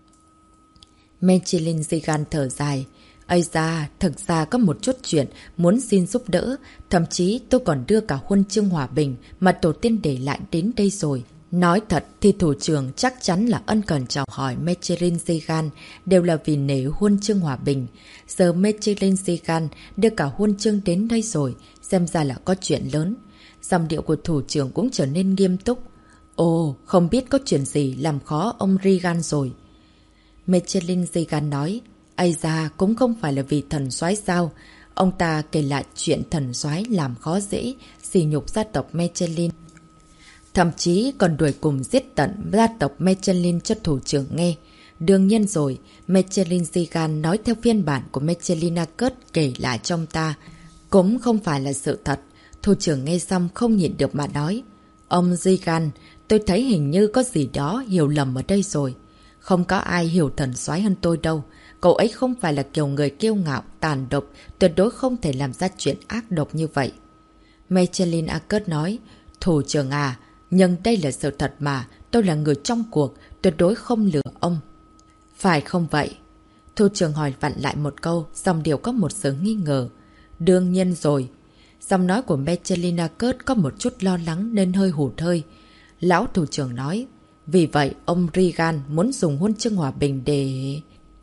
Mechelin Zigan thở dài. Ây da, thực ra có một chút chuyện muốn xin giúp đỡ, thậm chí tôi còn đưa cả huân chương hòa bình mà tổ tiên để lại đến đây rồi. Nói thật thì thủ trưởng chắc chắn là ân cần chào hỏi Mechelin Zigan đều là vì nể huân chương hòa bình. Giờ Mechelin Zigan đưa cả huân chương đến đây rồi, xem ra là có chuyện lớn. Giọng điệu của thủ trưởng cũng trở nên nghiêm túc. Ồ, không biết có chuyện gì làm khó ông Reagan rồi. Mechelin Zigan nói, ây da, cũng không phải là vì thần soái sao. Ông ta kể lại chuyện thần soái làm khó dễ, sỉ nhục gia tộc Mechelin. Thậm chí còn đuổi cùng giết tận gia tộc Mechelin cho thủ trưởng nghe. Đương nhiên rồi, Mechelin Zigan nói theo phiên bản của Mechelina Kurt kể lại cho ông ta. Cũng không phải là sự thật. Thủ trưởng nghe xong không nhịn được mà nói. Ông Zigan, tôi thấy hình như có gì đó hiểu lầm ở đây rồi. Không có ai hiểu thần soái hơn tôi đâu. Cậu ấy không phải là kiểu người kiêu ngạo, tàn độc, tuyệt đối không thể làm ra chuyện ác độc như vậy. Mechelin Kurt nói, thủ trưởng à, nhưng đây là sự thật mà, tôi là người trong cuộc, tuyệt đối không lừa ông. Phải không vậy? Thủ trưởng hỏi vặn lại một câu, dòng điệu có một sự nghi ngờ. Đương nhiên rồi. Giọng nói của Mechelina Kurt có một chút lo lắng nên hơi hụt hơi. Lão thủ trưởng nói, vì vậy ông Reagan muốn dùng huân chương hòa bình để...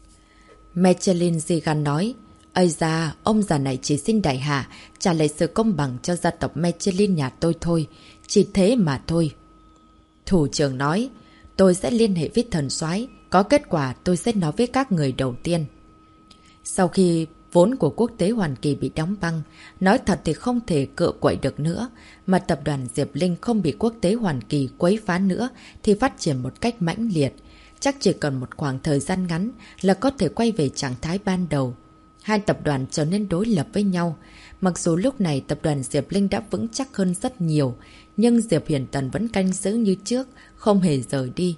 Mechelin Zigan nói, ây da, ông già này chỉ xin Đại Hạ trả lại sự công bằng cho gia tộc Mechelin nhà tôi thôi, chỉ thế mà thôi. Thủ trưởng nói, tôi sẽ liên hệ với thần soái, có kết quả tôi sẽ nói với các người đầu tiên. Sau khi vốn của Quốc tế Hoàn Kỳ bị đóng băng, nói thật thì không thể cựa quậy được nữa, mà tập đoàn Diệp Linh không bị Quốc tế Hoàn Kỳ quấy phá nữa thì phát triển một cách mãnh liệt. Chắc chỉ cần một khoảng thời gian ngắn là có thể quay về trạng thái ban đầu. Hai tập đoàn trở nên đối lập với nhau. Mặc dù lúc này tập đoàn Diệp Linh đã vững chắc hơn rất nhiều, nhưng Diệp Huyền Tần vẫn canh giữ như trước, không hề rời đi.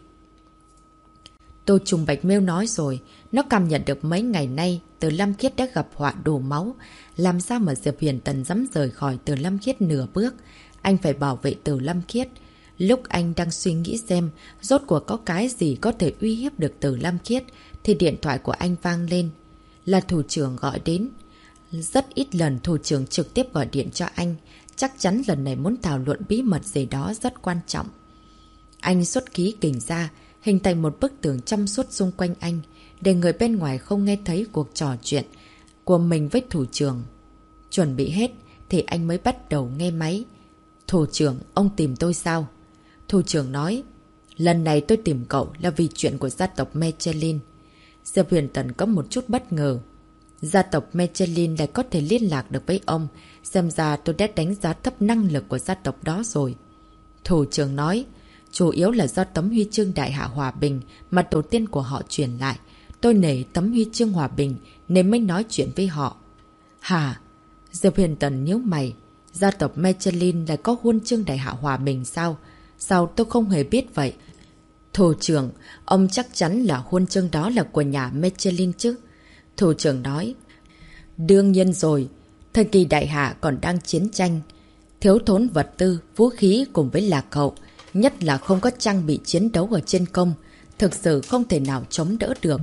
Tô Trùng Bạch Miêu nói rồi, nó cảm nhận được mấy ngày nay Từ Lâm Khiết đã gặp họa đổ máu. Làm sao mà Diệp Huyền Tần dám rời khỏi Từ Lâm Khiết nửa bước? Anh phải bảo vệ Từ Lâm Khiết. Lúc anh đang suy nghĩ xem rốt cuộc có cái gì có thể uy hiếp được Từ Lâm Khiết thì điện thoại của anh vang lên. Là thủ trưởng gọi đến. Rất ít lần thủ trưởng trực tiếp gọi điện cho anh. Chắc chắn lần này muốn thảo luận bí mật gì đó rất quan trọng. Anh xuất khí kình ra, hình thành một bức tường trong suốt xung quanh anh, để người bên ngoài không nghe thấy cuộc trò chuyện của mình với thủ trưởng. Chuẩn bị hết thì anh mới bắt đầu nghe máy. Thủ trưởng, ông tìm tôi sao? Thủ trưởng nói, lần này tôi tìm cậu là vì chuyện của gia tộc Mechelin. Diệp Huyền Tần có một chút bất ngờ. Gia tộc Mechelin lại có thể liên lạc được với ông, xem ra tôi đã đánh giá thấp năng lực của gia tộc đó rồi. Thủ trưởng nói, chủ yếu là do tấm huy chương Đại Hạ Hòa Bình mà tổ tiên của họ truyền lại. Tôi nể tấm huy chương Hòa Bình nên mới nói chuyện với họ. Hả? Diệp Huyền Tần nhíu mày. Gia tộc Mechelin lại có huân chương Đại Hạ Hòa Bình sao? Sao tôi không hề biết vậy? Thủ trưởng, ông chắc chắn là huân chương đó là của nhà Mechelin chứ? Thủ trưởng nói. Đương nhiên rồi. Thời kỳ Đại Hạ còn đang chiến tranh. Thiếu thốn vật tư, vũ khí cùng với lạc hậu. Nhất là không có trang bị chiến đấu ở trên công. Thực sự không thể nào chống đỡ được.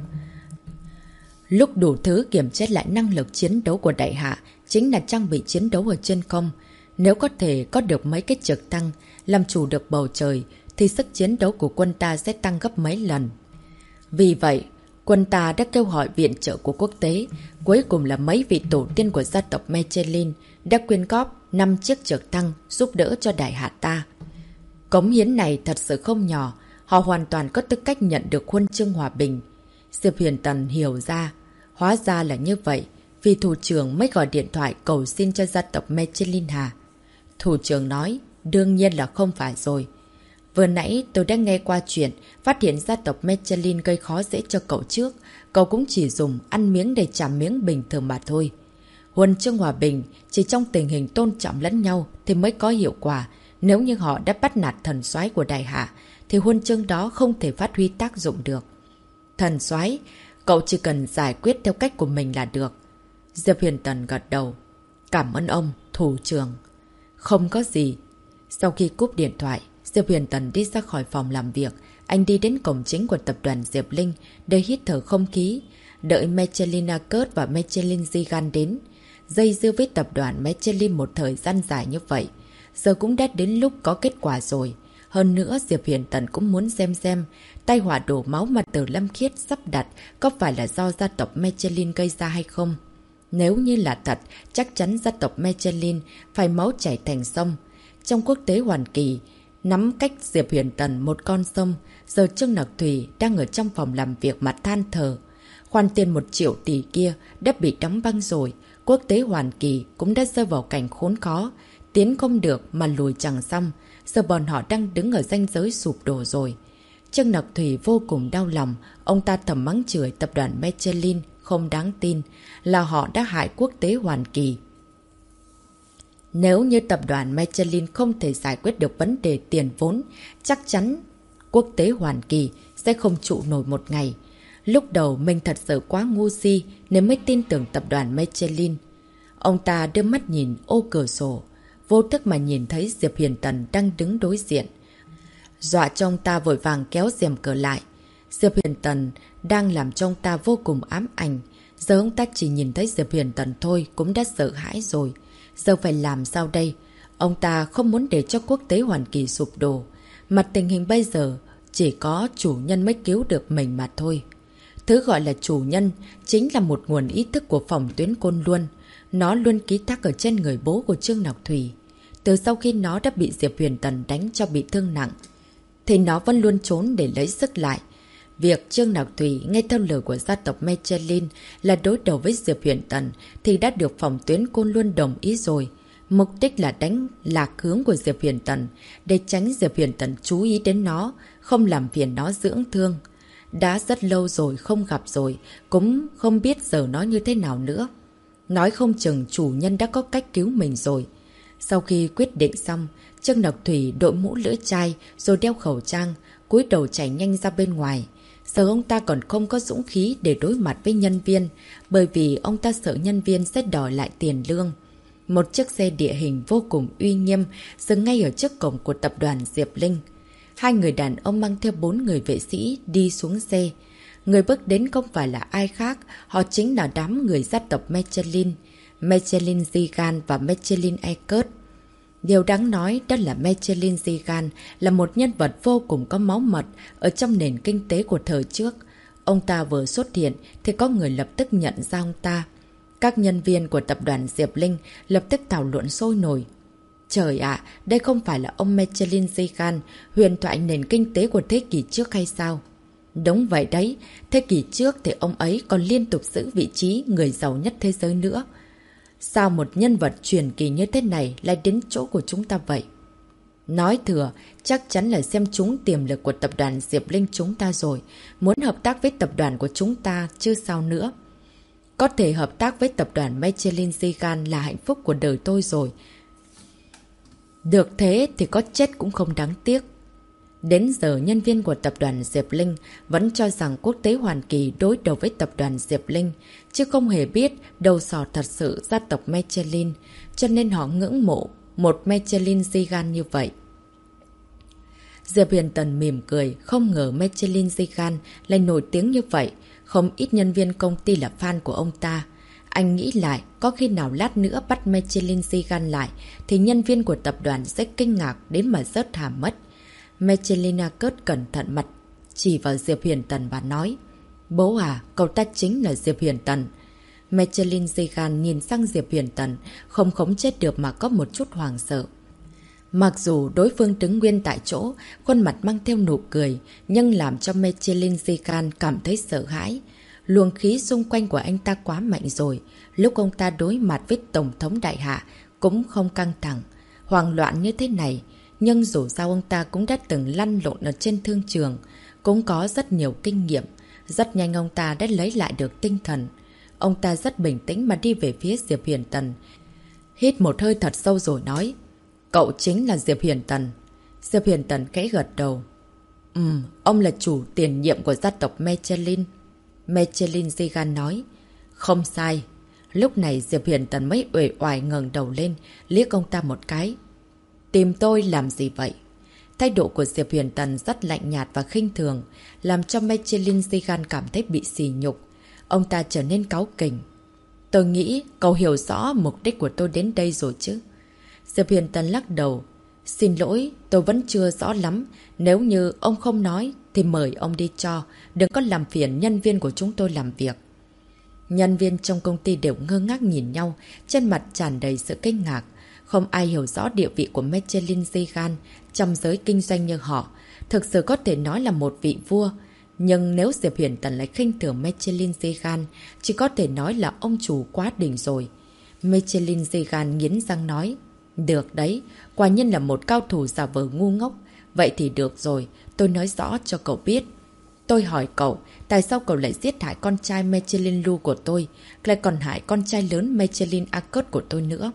Lúc đủ thứ kiểm chế lại năng lực chiến đấu của Đại Hạ chính là trang bị chiến đấu ở trên không. Nếu có thể có được mấy cái trực thăng, làm chủ được bầu trời, thì sức chiến đấu của quân ta sẽ tăng gấp mấy lần. Vì vậy, quân ta đã kêu gọi viện trợ của quốc tế. Cuối cùng là mấy vị tổ tiên của gia tộc Mechelin đã quyên góp 5 chiếc trực thăng giúp đỡ cho Đại Hạ ta. Cống hiến này thật sự không nhỏ. Họ hoàn toàn có tư cách nhận được huân chương hòa bình. Diệp Huyền Tần hiểu ra. Hóa ra là như vậy. Vì thủ trưởng mới gọi điện thoại cầu xin cho gia tộc Mechelin hả? Thủ trưởng nói. Đương nhiên là không phải rồi. Vừa nãy tôi đã nghe qua chuyện phát hiện gia tộc Mechelin gây khó dễ cho cậu trước. Cậu cũng chỉ dùng ăn miếng để trả miếng bình thường mà thôi. Huân chương hòa bình chỉ trong tình hình tôn trọng lẫn nhau thì mới có hiệu quả. Nếu như họ đã bắt nạt thần soái của Đại Hạ thì huân chương đó không thể phát huy tác dụng được. Thần soái, cậu chỉ cần giải quyết theo cách của mình là được. Diệp Huyền Tần gật đầu. Cảm ơn ông, thủ trưởng. Không có gì. Sau khi cúp điện thoại, Diệp Huyền Tần đi ra khỏi phòng làm việc. Anh đi đến cổng chính của tập đoàn Diệp Linh để hít thở không khí. Đợi Mechelina Kurt và Mechelin Gigan đến. Dây dưa với tập đoàn Mechelin một thời gian dài như vậy. Giờ cũng đã đến lúc có kết quả rồi. Hơn nữa Diệp Huyền Tần cũng muốn xem tai họa đổ máu mà Từ Lâm Khiết sắp đặt có phải là do gia tộc Mechelin gây ra hay không. Nếu như là thật, chắc chắn gia tộc Mechelin phải máu chảy thành sông. Trong quốc tế Hoàn Kỳ, nắm cách Diệp Huyền Tần một con sông, giờ Trương Nặc Thủy đang ở trong phòng làm việc mà than thở. Khoản tiền 1 triệu tỷ kia đã bị đóng băng rồi. Quốc tế Hoàn Kỳ cũng đã rơi vào cảnh khốn khó. Tiến không được mà lùi chẳng xong. Giờ bọn họ đang đứng ở ranh giới sụp đổ rồi. Trương Nặc Thủy vô cùng đau lòng. Ông ta thầm mắng chửi tập đoàn Mechelin không đáng tin là họ đã hại quốc tế Hoàn Kỳ. Nếu như tập đoàn Mechelin không thể giải quyết được vấn đề tiền vốn, chắc chắn quốc tế Hoàn Kỳ sẽ không trụ nổi một ngày. Lúc đầu mình thật sự quá ngu si nên mới tin tưởng tập đoàn Mechelin. Ông ta đưa mắt nhìn ô cửa sổ, vô thức mà nhìn thấy Diệp Huyền Tần đang đứng đối diện. Dọa cho ông ta vội vàng kéo rèm cửa lại. Diệp Huyền Tần đang làm cho ông ta vô cùng ám ảnh. Giờ ông ta chỉ nhìn thấy Diệp Huyền Tần thôi cũng đã sợ hãi rồi. Giờ phải làm sao đây? Ông ta không muốn để cho quốc tế Hoàn Kỳ sụp đổ. Mặt tình hình bây giờ chỉ có chủ nhân mới cứu được mình mà thôi. Thứ gọi là chủ nhân chính là một nguồn ý thức của phòng tuyến Côn Luân. Nó luôn ký thác ở trên người bố của Trương Nặc Thủy. Từ sau khi nó đã bị Diệp Huyền Tần đánh cho bị thương nặng, thì nó vẫn luôn trốn để lấy sức lại. Việc Trương Nặc Thủy nghe theo lời của gia tộc Mechelin là đối đầu với Diệp Huyền Tần thì đã được phòng tuyến Côn Luân đồng ý rồi. Mục đích là đánh lạc hướng của Diệp Huyền Tần để tránh Diệp Huyền Tần chú ý đến nó, không làm phiền nó dưỡng thương. Đã rất lâu rồi không gặp rồi, cũng không biết giờ nó như thế nào nữa. Nói không chừng chủ nhân đã có cách cứu mình rồi. Sau khi quyết định xong, Trương Nặc Thủy đội mũ lưỡi chai rồi đeo khẩu trang, cúi đầu chạy nhanh ra bên ngoài. Giờ ông ta còn không có dũng khí để đối mặt với nhân viên, bởi vì ông ta sợ nhân viên sẽ đòi lại tiền lương. Một chiếc xe địa hình vô cùng uy nghiêm dừng ngay ở trước cổng của tập đoàn Diệp Linh. 2 người đàn ông mang theo 4 người vệ sĩ đi xuống xe. Người bước đến không phải là ai khác, họ chính là đám người gia tộc Mechelin, Mechelin Gigan và Mechelin Eckert. Điều đáng nói đó là Mechelin Gigan là một nhân vật vô cùng có máu mật ở trong nền kinh tế của thời trước. Ông ta vừa xuất hiện thì có người lập tức nhận ra ông ta. Các nhân viên của tập đoàn Diệp Linh lập tức thảo luận sôi nổi. Trời ạ, đây không phải là ông Mechelin Gigan, huyền thoại nền kinh tế của thế kỷ trước hay sao? Đúng vậy đấy, thế kỷ trước thì ông ấy còn liên tục giữ vị trí người giàu nhất thế giới nữa. Sao một nhân vật truyền kỳ như thế này lại đến chỗ của chúng ta vậy? Nói thừa, chắc chắn là xem trúng tiềm lực của tập đoàn Diệp Linh chúng ta rồi. Muốn hợp tác với tập đoàn của chúng ta chứ sao nữa. Có thể hợp tác với tập đoàn Michelin Zigan là hạnh phúc của đời tôi rồi. Được thế thì có chết cũng không đáng tiếc. Đến giờ nhân viên của tập đoàn Diệp Linh vẫn cho rằng Quốc tế Hoàn Kỳ đối đầu với tập đoàn Diệp Linh, chứ không hề biết đầu sỏ thật sự gia tộc Michelin, cho nên họ ngưỡng mộ một Michelin Zigan như vậy. Diệp Huyền Tần mỉm cười, không ngờ Michelin Zigan lại nổi tiếng như vậy, không ít nhân viên công ty là fan của ông ta. Anh nghĩ lại, có khi nào lát nữa bắt Michelin Zigan lại thì nhân viên của tập đoàn sẽ kinh ngạc đến mà rớt hàm mất. Michelina cất cẩn thận mặt, chỉ vào Diệp Huyền Tần và nói: Bố à, cậu ta chính là Diệp Huyền Tần. Michelin Zigan nhìn sang Diệp Huyền Tần, không khống chế được mà có một chút hoảng sợ. Mặc dù đối phương đứng nguyên tại chỗ, khuôn mặt mang theo nụ cười, nhưng làm cho Michelin Zigan cảm thấy sợ hãi. Luồng khí xung quanh của anh ta quá mạnh rồi, lúc ông ta đối mặt với Tổng thống Đại Hạ cũng không căng thẳng, hoang loạn như thế này. Nhưng dù sao ông ta cũng đã từng lăn lộn ở trên thương trường, cũng có rất nhiều kinh nghiệm. Rất nhanh ông ta đã lấy lại được tinh thần. Ông ta rất bình tĩnh mà đi về phía Diệp Huyền Tần. Hít một hơi thật sâu rồi nói: Cậu chính là Diệp Huyền Tần. Diệp Huyền Tần khẽ gật đầu. Ông là chủ tiền nhiệm của gia tộc Michelin. Michelin Zigan nói. Không sai. Lúc này Diệp Huyền Tần mới uể oải ngẩng đầu lên, liếc ông ta một cái. Tìm tôi làm gì vậy? Thái độ của Diệp Huyền Tần rất lạnh nhạt và khinh thường, làm cho Michelin Zigan cảm thấy bị sỉ nhục. Ông ta trở nên cáu kỉnh. Tôi nghĩ cậu hiểu rõ mục đích của tôi đến đây rồi chứ? Diệp Huyền Tần lắc đầu. Xin lỗi, tôi vẫn chưa rõ lắm. Nếu như ông không nói thì mời ông đi cho. Đừng có làm phiền nhân viên của chúng tôi làm việc. Nhân viên trong công ty đều ngơ ngác nhìn nhau, trên mặt tràn đầy sự kinh ngạc. Không ai hiểu rõ địa vị của Michelin Zigan trong giới kinh doanh như họ. Thực sự có thể nói là một vị vua. Nhưng nếu Diệp Huyền Tần lại khinh thường Michelin Zigan, chỉ có thể nói là ông chủ quá đỉnh rồi. Michelin Zigan nghiến răng nói. Được đấy, quả nhiên là một cao thủ giả vờ ngu ngốc. Vậy thì được rồi, tôi nói rõ cho cậu biết. Tôi hỏi cậu, tại sao cậu lại giết hại con trai Michelin Lu của tôi, lại còn hại con trai lớn Michelin Arcot của tôi nữa?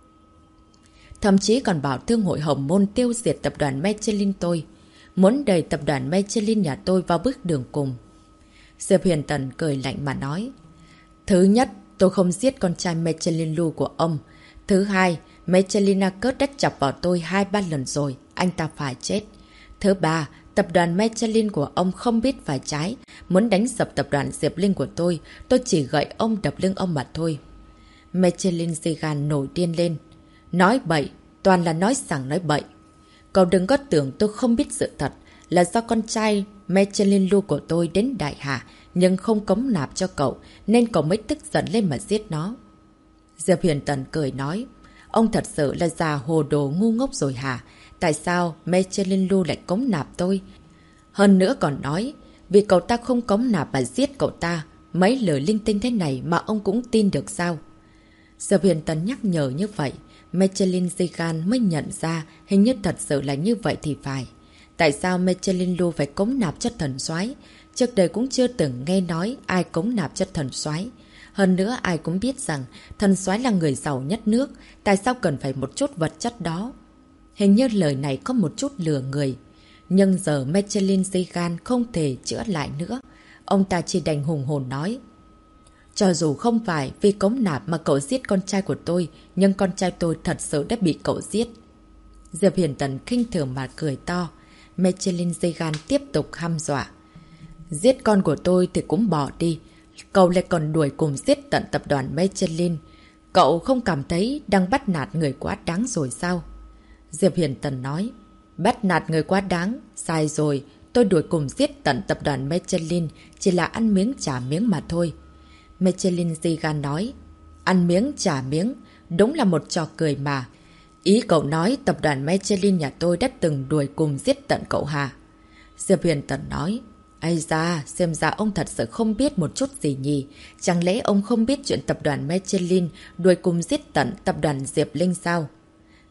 Thậm chí còn bảo Thương hội Hồng Môn tiêu diệt tập đoàn Michelin tôi, muốn đẩy tập đoàn Michelin nhà tôi vào bước đường cùng. Diệp Huyền Tần cười lạnh mà nói. Thứ nhất, tôi không giết con trai Michelin Lu của ông. Thứ hai, Michelin Arcot đã chọc vào tôi 2-3 lần rồi, anh ta phải chết. Thứ ba, tập đoàn Michelin của ông không biết phải trái, muốn đánh sập tập đoàn Diệp Linh của tôi chỉ gậy ông đập lưng ông mà thôi. Michelin Zigan nổi điên lên. Nói bậy, toàn là nói sằng nói bậy. Cậu đừng có tưởng tôi không biết sự thật, là do con trai Michelin Lu của tôi đến Đại Hạ nhưng không cống nạp cho cậu, nên cậu mới tức giận lên mà giết nó. Diệp Huyền Tần cười nói. Ông thật sự là già hồ đồ ngu ngốc rồi hả? Tại sao Michelin Lu lại cống nạp tôi? Hơn nữa còn nói, vì cậu ta không cống nạp mà giết cậu ta. Mấy lời linh tinh thế này mà ông cũng tin được sao? Diệp Huyền Tần nhắc nhở như vậy, Michelin Zigan mới nhận ra hình như thật sự là như vậy thì phải. Tại sao Michelin Lu phải cống nạp cho thần soái? Trước đời cũng chưa từng nghe nói ai cống nạp cho thần soái. Hơn nữa ai cũng biết rằng thần soái là người giàu nhất nước, tại sao cần phải một chút vật chất đó? Hình như lời này có một chút lừa người. Nhưng giờ Michelin Zigan không thể chữa lại nữa. Ông ta chỉ đành hùng hồn nói. Cho dù không phải vì cống nạp mà cậu giết con trai của tôi, nhưng con trai tôi thật sự đã bị cậu giết. Diệp Huyền Tần khinh thường mà cười to. Michelin Zigan tiếp tục hăm dọa. Giết con của tôi thì cũng bỏ đi. Cậu lại còn đuổi cùng giết tận tập đoàn Michelin. Cậu không cảm thấy đang bắt nạt người quá đáng rồi sao? Diệp Huyền Tần nói. Bắt nạt người quá đáng? Sai rồi. Tôi đuổi cùng giết tận tập đoàn Michelin chỉ là ăn miếng trả miếng mà thôi. Michelin Zigan nói. Ăn miếng trả miếng? Đúng là một trò cười mà. Ý cậu nói tập đoàn Michelin nhà tôi đã từng đuổi cùng giết tận cậu hả? Diệp Huyền Tần nói. Ây da, xem ra ông thật sự không biết một chút gì nhỉ. Chẳng lẽ ông không biết chuyện tập đoàn Michelin đuổi cùng giết tận tập đoàn Diệp Linh sao?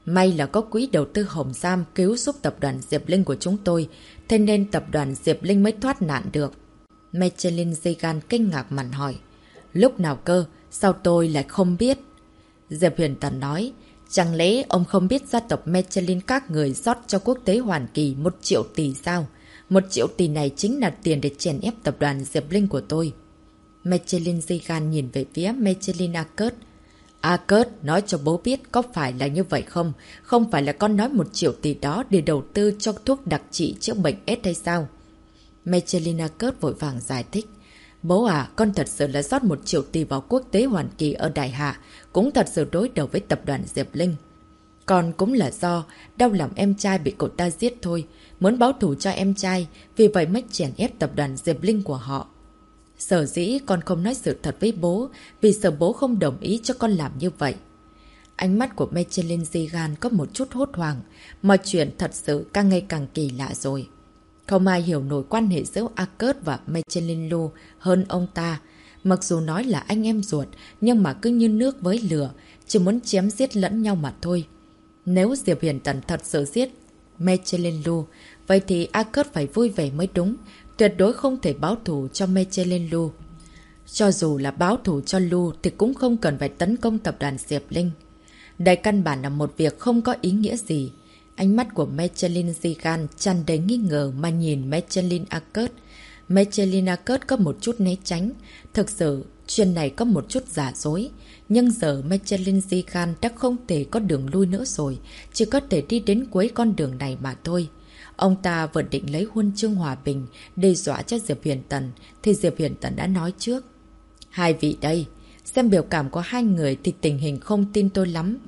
May là có quỹ đầu tư Hồng Sam cứu giúp tập đoàn Diệp Linh của chúng tôi, thế nên tập đoàn Diệp Linh mới thoát nạn được. Michelin Zigan kinh ngạc mặn hỏi. Lúc nào cơ? Sao tôi lại không biết? Diệp Huyền Tần nói. Chẳng lẽ ông không biết gia tộc Michelin các người rót cho quốc tế Hoàn Kỳ 1 triệu tỷ sao? 1 triệu tỷ này chính là tiền để chèn ép tập đoàn Diệp Linh của tôi. Michelin Zigan nhìn về phía Michelin Arcus. Arcus, nói cho bố biết có phải là như vậy không? Không phải là con nói 1 triệu tỷ đó để đầu tư cho thuốc đặc trị chữa bệnh AIDS hay sao? Michelin Arcus vội vàng giải thích. Bố à, con thật sự là rót 1 triệu tỷ vào quốc tế Hoàn Kỳ ở Đại Hạ, cũng thật sự đối đầu với tập đoàn Diệp Linh. Còn cũng là do đau lòng em trai bị cậu ta giết thôi, muốn báo thù cho em trai, vì vậy mới chèn ép tập đoàn Diệp Linh của họ. Sở dĩ con không nói sự thật với bố, vì sợ bố không đồng ý cho con làm như vậy. Ánh mắt của Michelin Zigan có một chút hốt hoảng, mọi chuyện thật sự càng ngày càng kỳ lạ rồi. Không ai hiểu nổi quan hệ giữa Arcus và Michelin Lu hơn ông ta. Mặc dù nói là anh em ruột, nhưng mà cứ như nước với lửa, chỉ muốn chém giết lẫn nhau mà thôi. Nếu Diệp Huyền Tần thật sự giết Michelin Lu, vậy thì Arcus phải vui vẻ mới đúng, tuyệt đối không thể báo thù cho Michelin Lu. Cho dù là báo thù cho Lu thì cũng không cần phải tấn công tập đoàn Diệp Linh. Đây căn bản là một việc không có ý nghĩa gì. Ánh mắt của Michelin Zigan tràn đầy nghi ngờ mà nhìn Michelin Arcus. Michelin Arcus có một chút né tránh. Thực sự, chuyện này có một chút giả dối. Nhưng giờ Michelin Zigan đã không thể có đường lui nữa rồi. Chỉ có thể đi đến cuối con đường này mà thôi. Ông ta vừa định lấy huân chương hòa bình đe dọa cho Diệp Huyền Tần, thì Diệp Huyền Tần đã nói trước. Hai vị đây, xem biểu cảm của hai người thì tình hình không tin tôi lắm.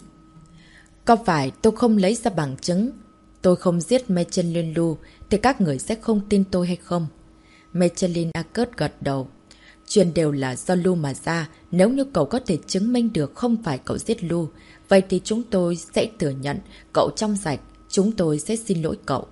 Có phải tôi không lấy ra bằng chứng, tôi không giết Michelin Lu thì các người sẽ không tin tôi hay không? Michelin Arcus gật đầu. Chuyện đều là do Lu mà ra, nếu như cậu có thể chứng minh được không phải cậu giết Lu, vậy thì chúng tôi sẽ thừa nhận cậu trong sạch, chúng tôi sẽ xin lỗi cậu.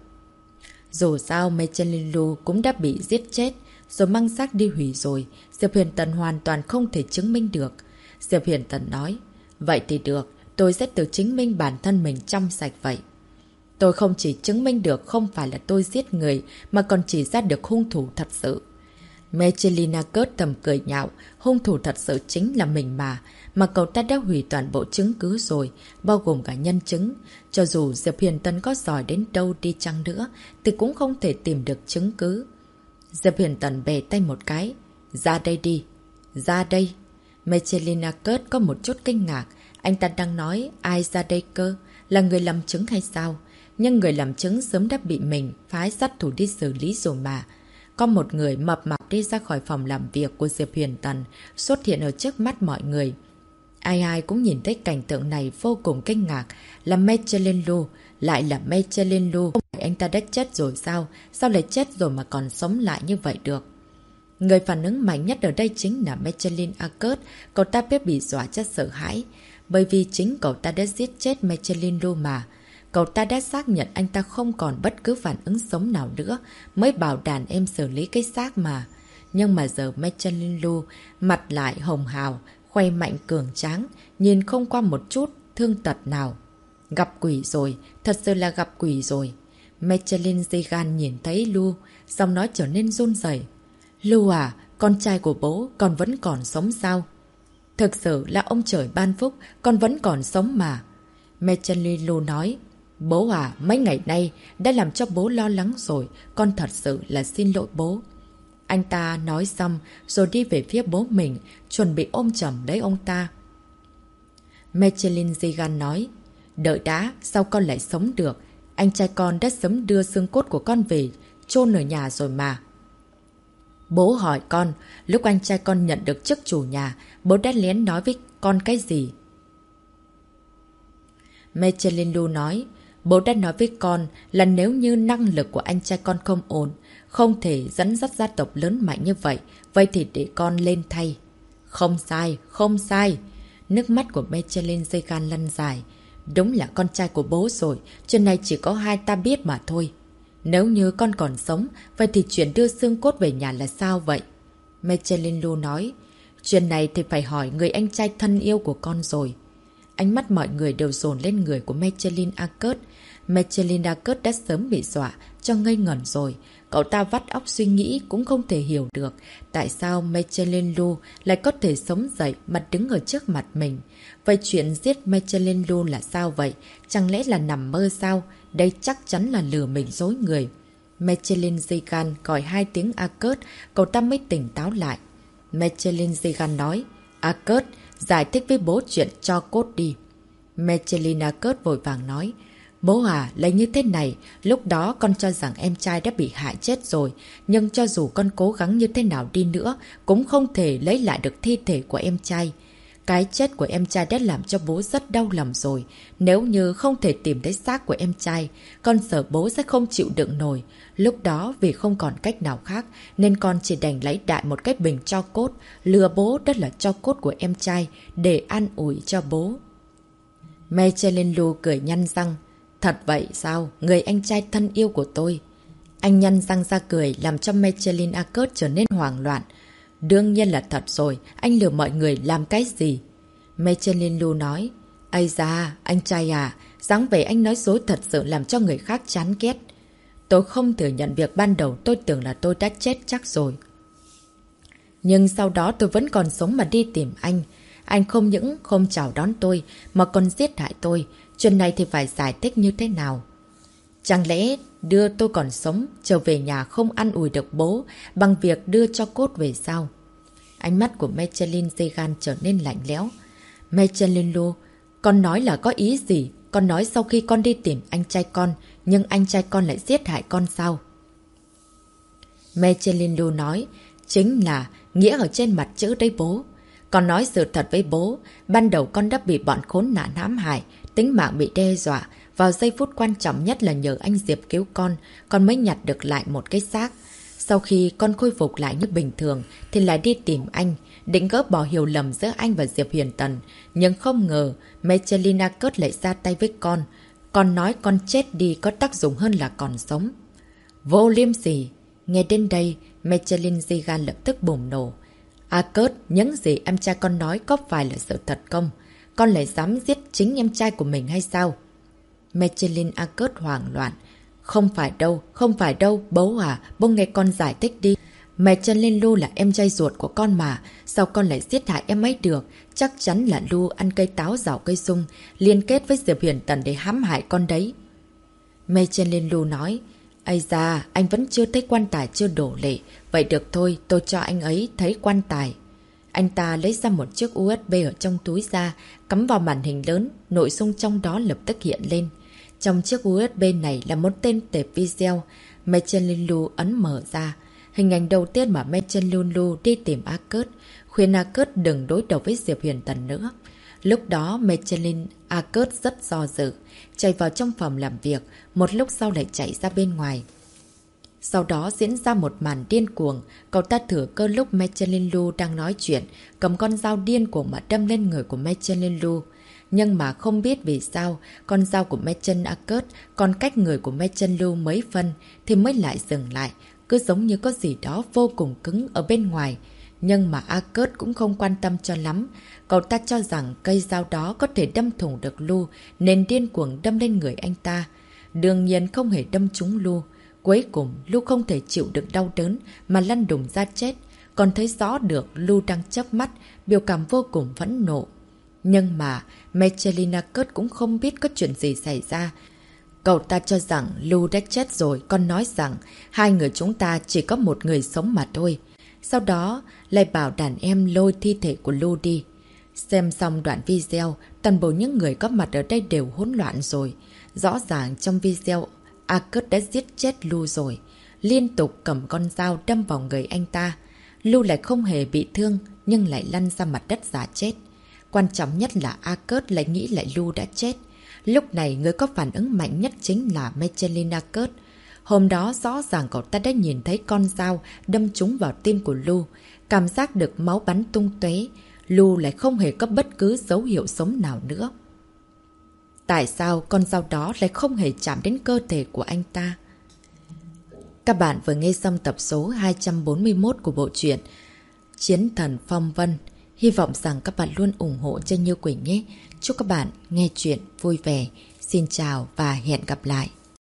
Dù sao Michelin Lu cũng đã bị giết chết, rồi mang xác đi hủy rồi, Diệp Huyền Tần hoàn toàn không thể chứng minh được. Diệp Huyền Tần nói, vậy thì được, tôi sẽ tự chứng minh bản thân mình trong sạch vậy. Tôi không chỉ chứng minh được không phải là tôi giết người, mà còn chỉ ra được hung thủ thật sự. Michelin Arcus thầm cười nhạo, hung thủ thật sự chính là mình mà cậu ta đã hủy toàn bộ chứng cứ rồi, bao gồm cả nhân chứng. Cho dù Diệp Huyền Tần có giỏi đến đâu đi chăng nữa, thì cũng không thể tìm được chứng cứ. Diệp Huyền Tần bè tay một cái, ra đây đi, ra đây. Michelin Arcus có một chút kinh ngạc, anh ta đang nói ai ra đây cơ, là người làm chứng hay sao? Nhưng người làm chứng sớm đã bị mình phái sát thủ đi xử lý rồi mà. Có một người mập mạp đi ra khỏi phòng làm việc của Diệp Huyền Tần, xuất hiện ở trước mắt mọi người. Ai ai cũng nhìn thấy cảnh tượng này vô cùng kinh ngạc, là Michelin Lu, lại là Michelin Lu. Không phải anh ta đã chết rồi sao? Sao lại chết rồi mà còn sống lại như vậy được? Người phản ứng mạnh nhất ở đây chính là Michelin Arcus, cậu ta biết bị dọa cho sợ hãi. Bởi vì chính cậu ta đã giết chết Michelin Lu mà. Cậu ta đã xác nhận anh ta không còn bất cứ phản ứng sống nào nữa, mới bảo đàn em xử lý cái xác mà. Nhưng mà giờ Michelin Lu mặt lại hồng hào, khoe mạnh cường tráng, nhìn không qua một chút thương tật nào. Gặp quỷ rồi, thật sự là gặp quỷ rồi. Michelin Zigan nhìn thấy Lu, giọng nói trở nên run rẩy. Lu à, con trai của bố, con vẫn còn sống sao? Thực sự là ông trời ban phúc, con vẫn còn sống mà. Michelin Lu nói, bố à, mấy ngày nay đã làm cho bố lo lắng rồi, con thật sự là xin lỗi bố. Anh ta nói xong rồi đi về phía bố mình, chuẩn bị ôm chầm lấy ông ta. Michelin Zigan nói, đợi đã, sao con lại sống được? Anh trai con đã sớm đưa xương cốt của con về, chôn ở nhà rồi mà. Bố hỏi con, lúc anh trai con nhận được chức chủ nhà, bố đã lén nói với con cái gì? Michelin Lu nói, bố đã nói với con là nếu như năng lực của anh trai con không ổn, không thể dẫn dắt gia tộc lớn mạnh như vậy, vậy thì để con lên thay. Không sai, không sai. Nước mắt của Michelin Zigan lăn dài. Đúng là con trai của bố rồi, chuyện này chỉ có hai ta biết mà thôi. Nếu như con còn sống, vậy thì chuyện đưa xương cốt về nhà là sao vậy? Michelin Lu nói, chuyện này thì phải hỏi người anh trai thân yêu của con rồi. ánh mắt mọi người đều dồn lên người của Michelin Arcus. Michelin Arcus đã sớm bị dọa cho ngây ngẩn rồi. Cậu ta vắt óc suy nghĩ cũng không thể hiểu được tại sao Michelin Lu lại có thể sống dậy mà đứng ở trước mặt mình. Vậy chuyện giết Michelin Lu là sao vậy? Chẳng lẽ là nằm mơ sao? Đây chắc chắn là lừa mình dối người. Michelin Zigan gọi 2 tiếng Arcus, cậu ta mới tỉnh táo lại. Michelin Zigan nói, Arcus, giải thích với bố chuyện cho cốt đi. Michelin Arcus vội vàng nói, bố à, lấy như thế này, lúc đó con cho rằng em trai đã bị hại chết rồi, nhưng cho dù con cố gắng như thế nào đi nữa, cũng không thể lấy lại được thi thể của em trai. Cái chết của em trai đã làm cho bố rất đau lòng rồi. Nếu như không thể tìm thấy xác của em trai, con sợ bố sẽ không chịu đựng nổi. Lúc đó vì không còn cách nào khác, nên con chỉ đành lấy đại một cái bình tro cốt, lừa bố đó là tro cốt của em trai, để an ủi cho bố. Michelin Lu cười nhăn răng. Thật vậy sao? Người anh trai thân yêu của tôi. Anh nhăn răng ra cười làm cho Michelin Arcus trở nên hoảng loạn. Đương nhiên là thật rồi, anh lừa mọi người làm cái gì? Michelin Lu nói, ây da, anh trai à, dáng vẻ anh nói dối thật sự làm cho người khác chán ghét. Tôi không thừa nhận việc ban đầu tôi tưởng là tôi đã chết chắc rồi. Nhưng sau đó tôi vẫn còn sống mà đi tìm anh. Anh không những không chào đón tôi mà còn giết hại tôi. Chuyện này thì phải giải thích như thế nào? Chẳng lẽ đưa tôi còn sống trở về nhà không ăn ủi được bố bằng việc đưa cho cốt về sao? Ánh mắt của Michelin Zigan trở nên lạnh lẽo. Michelin Lu, con nói là có ý gì? Con nói sau khi con đi tìm anh trai con, nhưng anh trai con lại giết hại con sao? Michelin Lu nói, chính là nghĩa ở trên mặt chữ đấy bố. Con nói sự thật với bố, ban đầu con đã bị bọn khốn nạn hãm hại, tính mạng bị đe dọa. Vào giây phút quan trọng nhất là nhờ anh Diệp cứu con mới nhặt được lại một cái xác. Sau khi con khôi phục lại như bình thường, thì lại đi tìm anh, định gỡ bỏ hiểu lầm giữa anh và Diệp Huyền Tần. Nhưng không ngờ, Michelin Arcus lại ra tay với con. Con nói con chết đi có tác dụng hơn là còn sống. Vô liêm sỉ! Nghe đến đây, Michelin Zigan lập tức bùng nổ. Arcus, những gì em trai con nói có phải là sự thật không? Con lại dám giết chính em trai của mình hay sao? Michelin Arcus hoảng loạn. Không phải đâu, bố à, bố nghe con giải thích đi. Michelin Lu là em trai ruột của con mà, sao con lại giết hại em ấy được? Chắc chắn là Lu ăn cây táo rào cây sung, liên kết với Diệp Huyền Tần để hãm hại con đấy. Michelin Lu nói, ây da, anh vẫn chưa thấy quan tài chưa đổ lệ. Vậy được thôi, tôi cho anh ấy thấy quan tài. Anh ta lấy ra một chiếc USB ở trong túi ra, cắm vào màn hình lớn, nội dung trong đó lập tức hiện lên. Trong chiếc USB này là một tên tệp video. Michelin Lu ấn mở ra. Hình ảnh đầu tiên mà Michelin Lu đi tìm Arcus, khuyên Arcus đừng đối đầu với Diệp Huyền Tần nữa. Lúc đó Michelin Arcus rất do dự, chạy vào trong phòng làm việc, một lúc sau lại chạy ra bên ngoài. Sau đó diễn ra một màn điên cuồng, cậu ta thừa cơ lúc Michelin Lu đang nói chuyện, cầm con dao điên cuồng mà đâm lên người của Michelin Lu. Nhưng mà không biết vì sao, con dao của Michelin Arcus còn cách người của Michelin Lu mấy phân thì mới lại dừng lại, cứ giống như có gì đó vô cùng cứng ở bên ngoài. Nhưng mà Arcus cũng không quan tâm cho lắm, cậu ta cho rằng cây dao đó có thể đâm thủng được Lu nên điên cuồng đâm lên người anh ta. Đương nhiên không hề đâm trúng Lu. Cuối cùng, Lu không thể chịu được đau đớn mà lăn đùng ra chết. Còn thấy rõ được Lu đang chớp mắt, biểu cảm vô cùng phẫn nộ. Nhưng mà Michelin Arcus cũng không biết có chuyện gì xảy ra. Cậu ta cho rằng Lu đã chết rồi, còn nói rằng hai người chúng ta chỉ có một người sống mà thôi. Sau đó lại bảo đàn em lôi thi thể của Lu đi. Xem xong đoạn video, toàn bộ những người có mặt ở đây đều hỗn loạn rồi. Rõ ràng trong video, Arcus đã giết chết Lu rồi. Liên tục cầm con dao đâm vào người anh ta. Lu lại không hề bị thương, nhưng lại lăn ra mặt đất giả chết. Quan trọng nhất là Arcus lại nghĩ lại Lu đã chết. Lúc này người có phản ứng mạnh nhất chính là Michelin Arcus. Hôm đó rõ ràng cậu ta đã nhìn thấy con dao đâm trúng vào tim của Lu. Cảm giác được máu bắn tung tóe. Lu lại không hề có bất cứ dấu hiệu sống nào nữa. Tại sao con dao đó lại không hề chạm đến cơ thể của anh ta? Các bạn vừa nghe xong tập số 241 của bộ truyện Chiến Thần Phong Vân. Hy vọng rằng các bạn luôn ủng hộ cho Như Quỳnh nhé. Chúc các bạn nghe chuyện vui vẻ. Xin chào và hẹn gặp lại.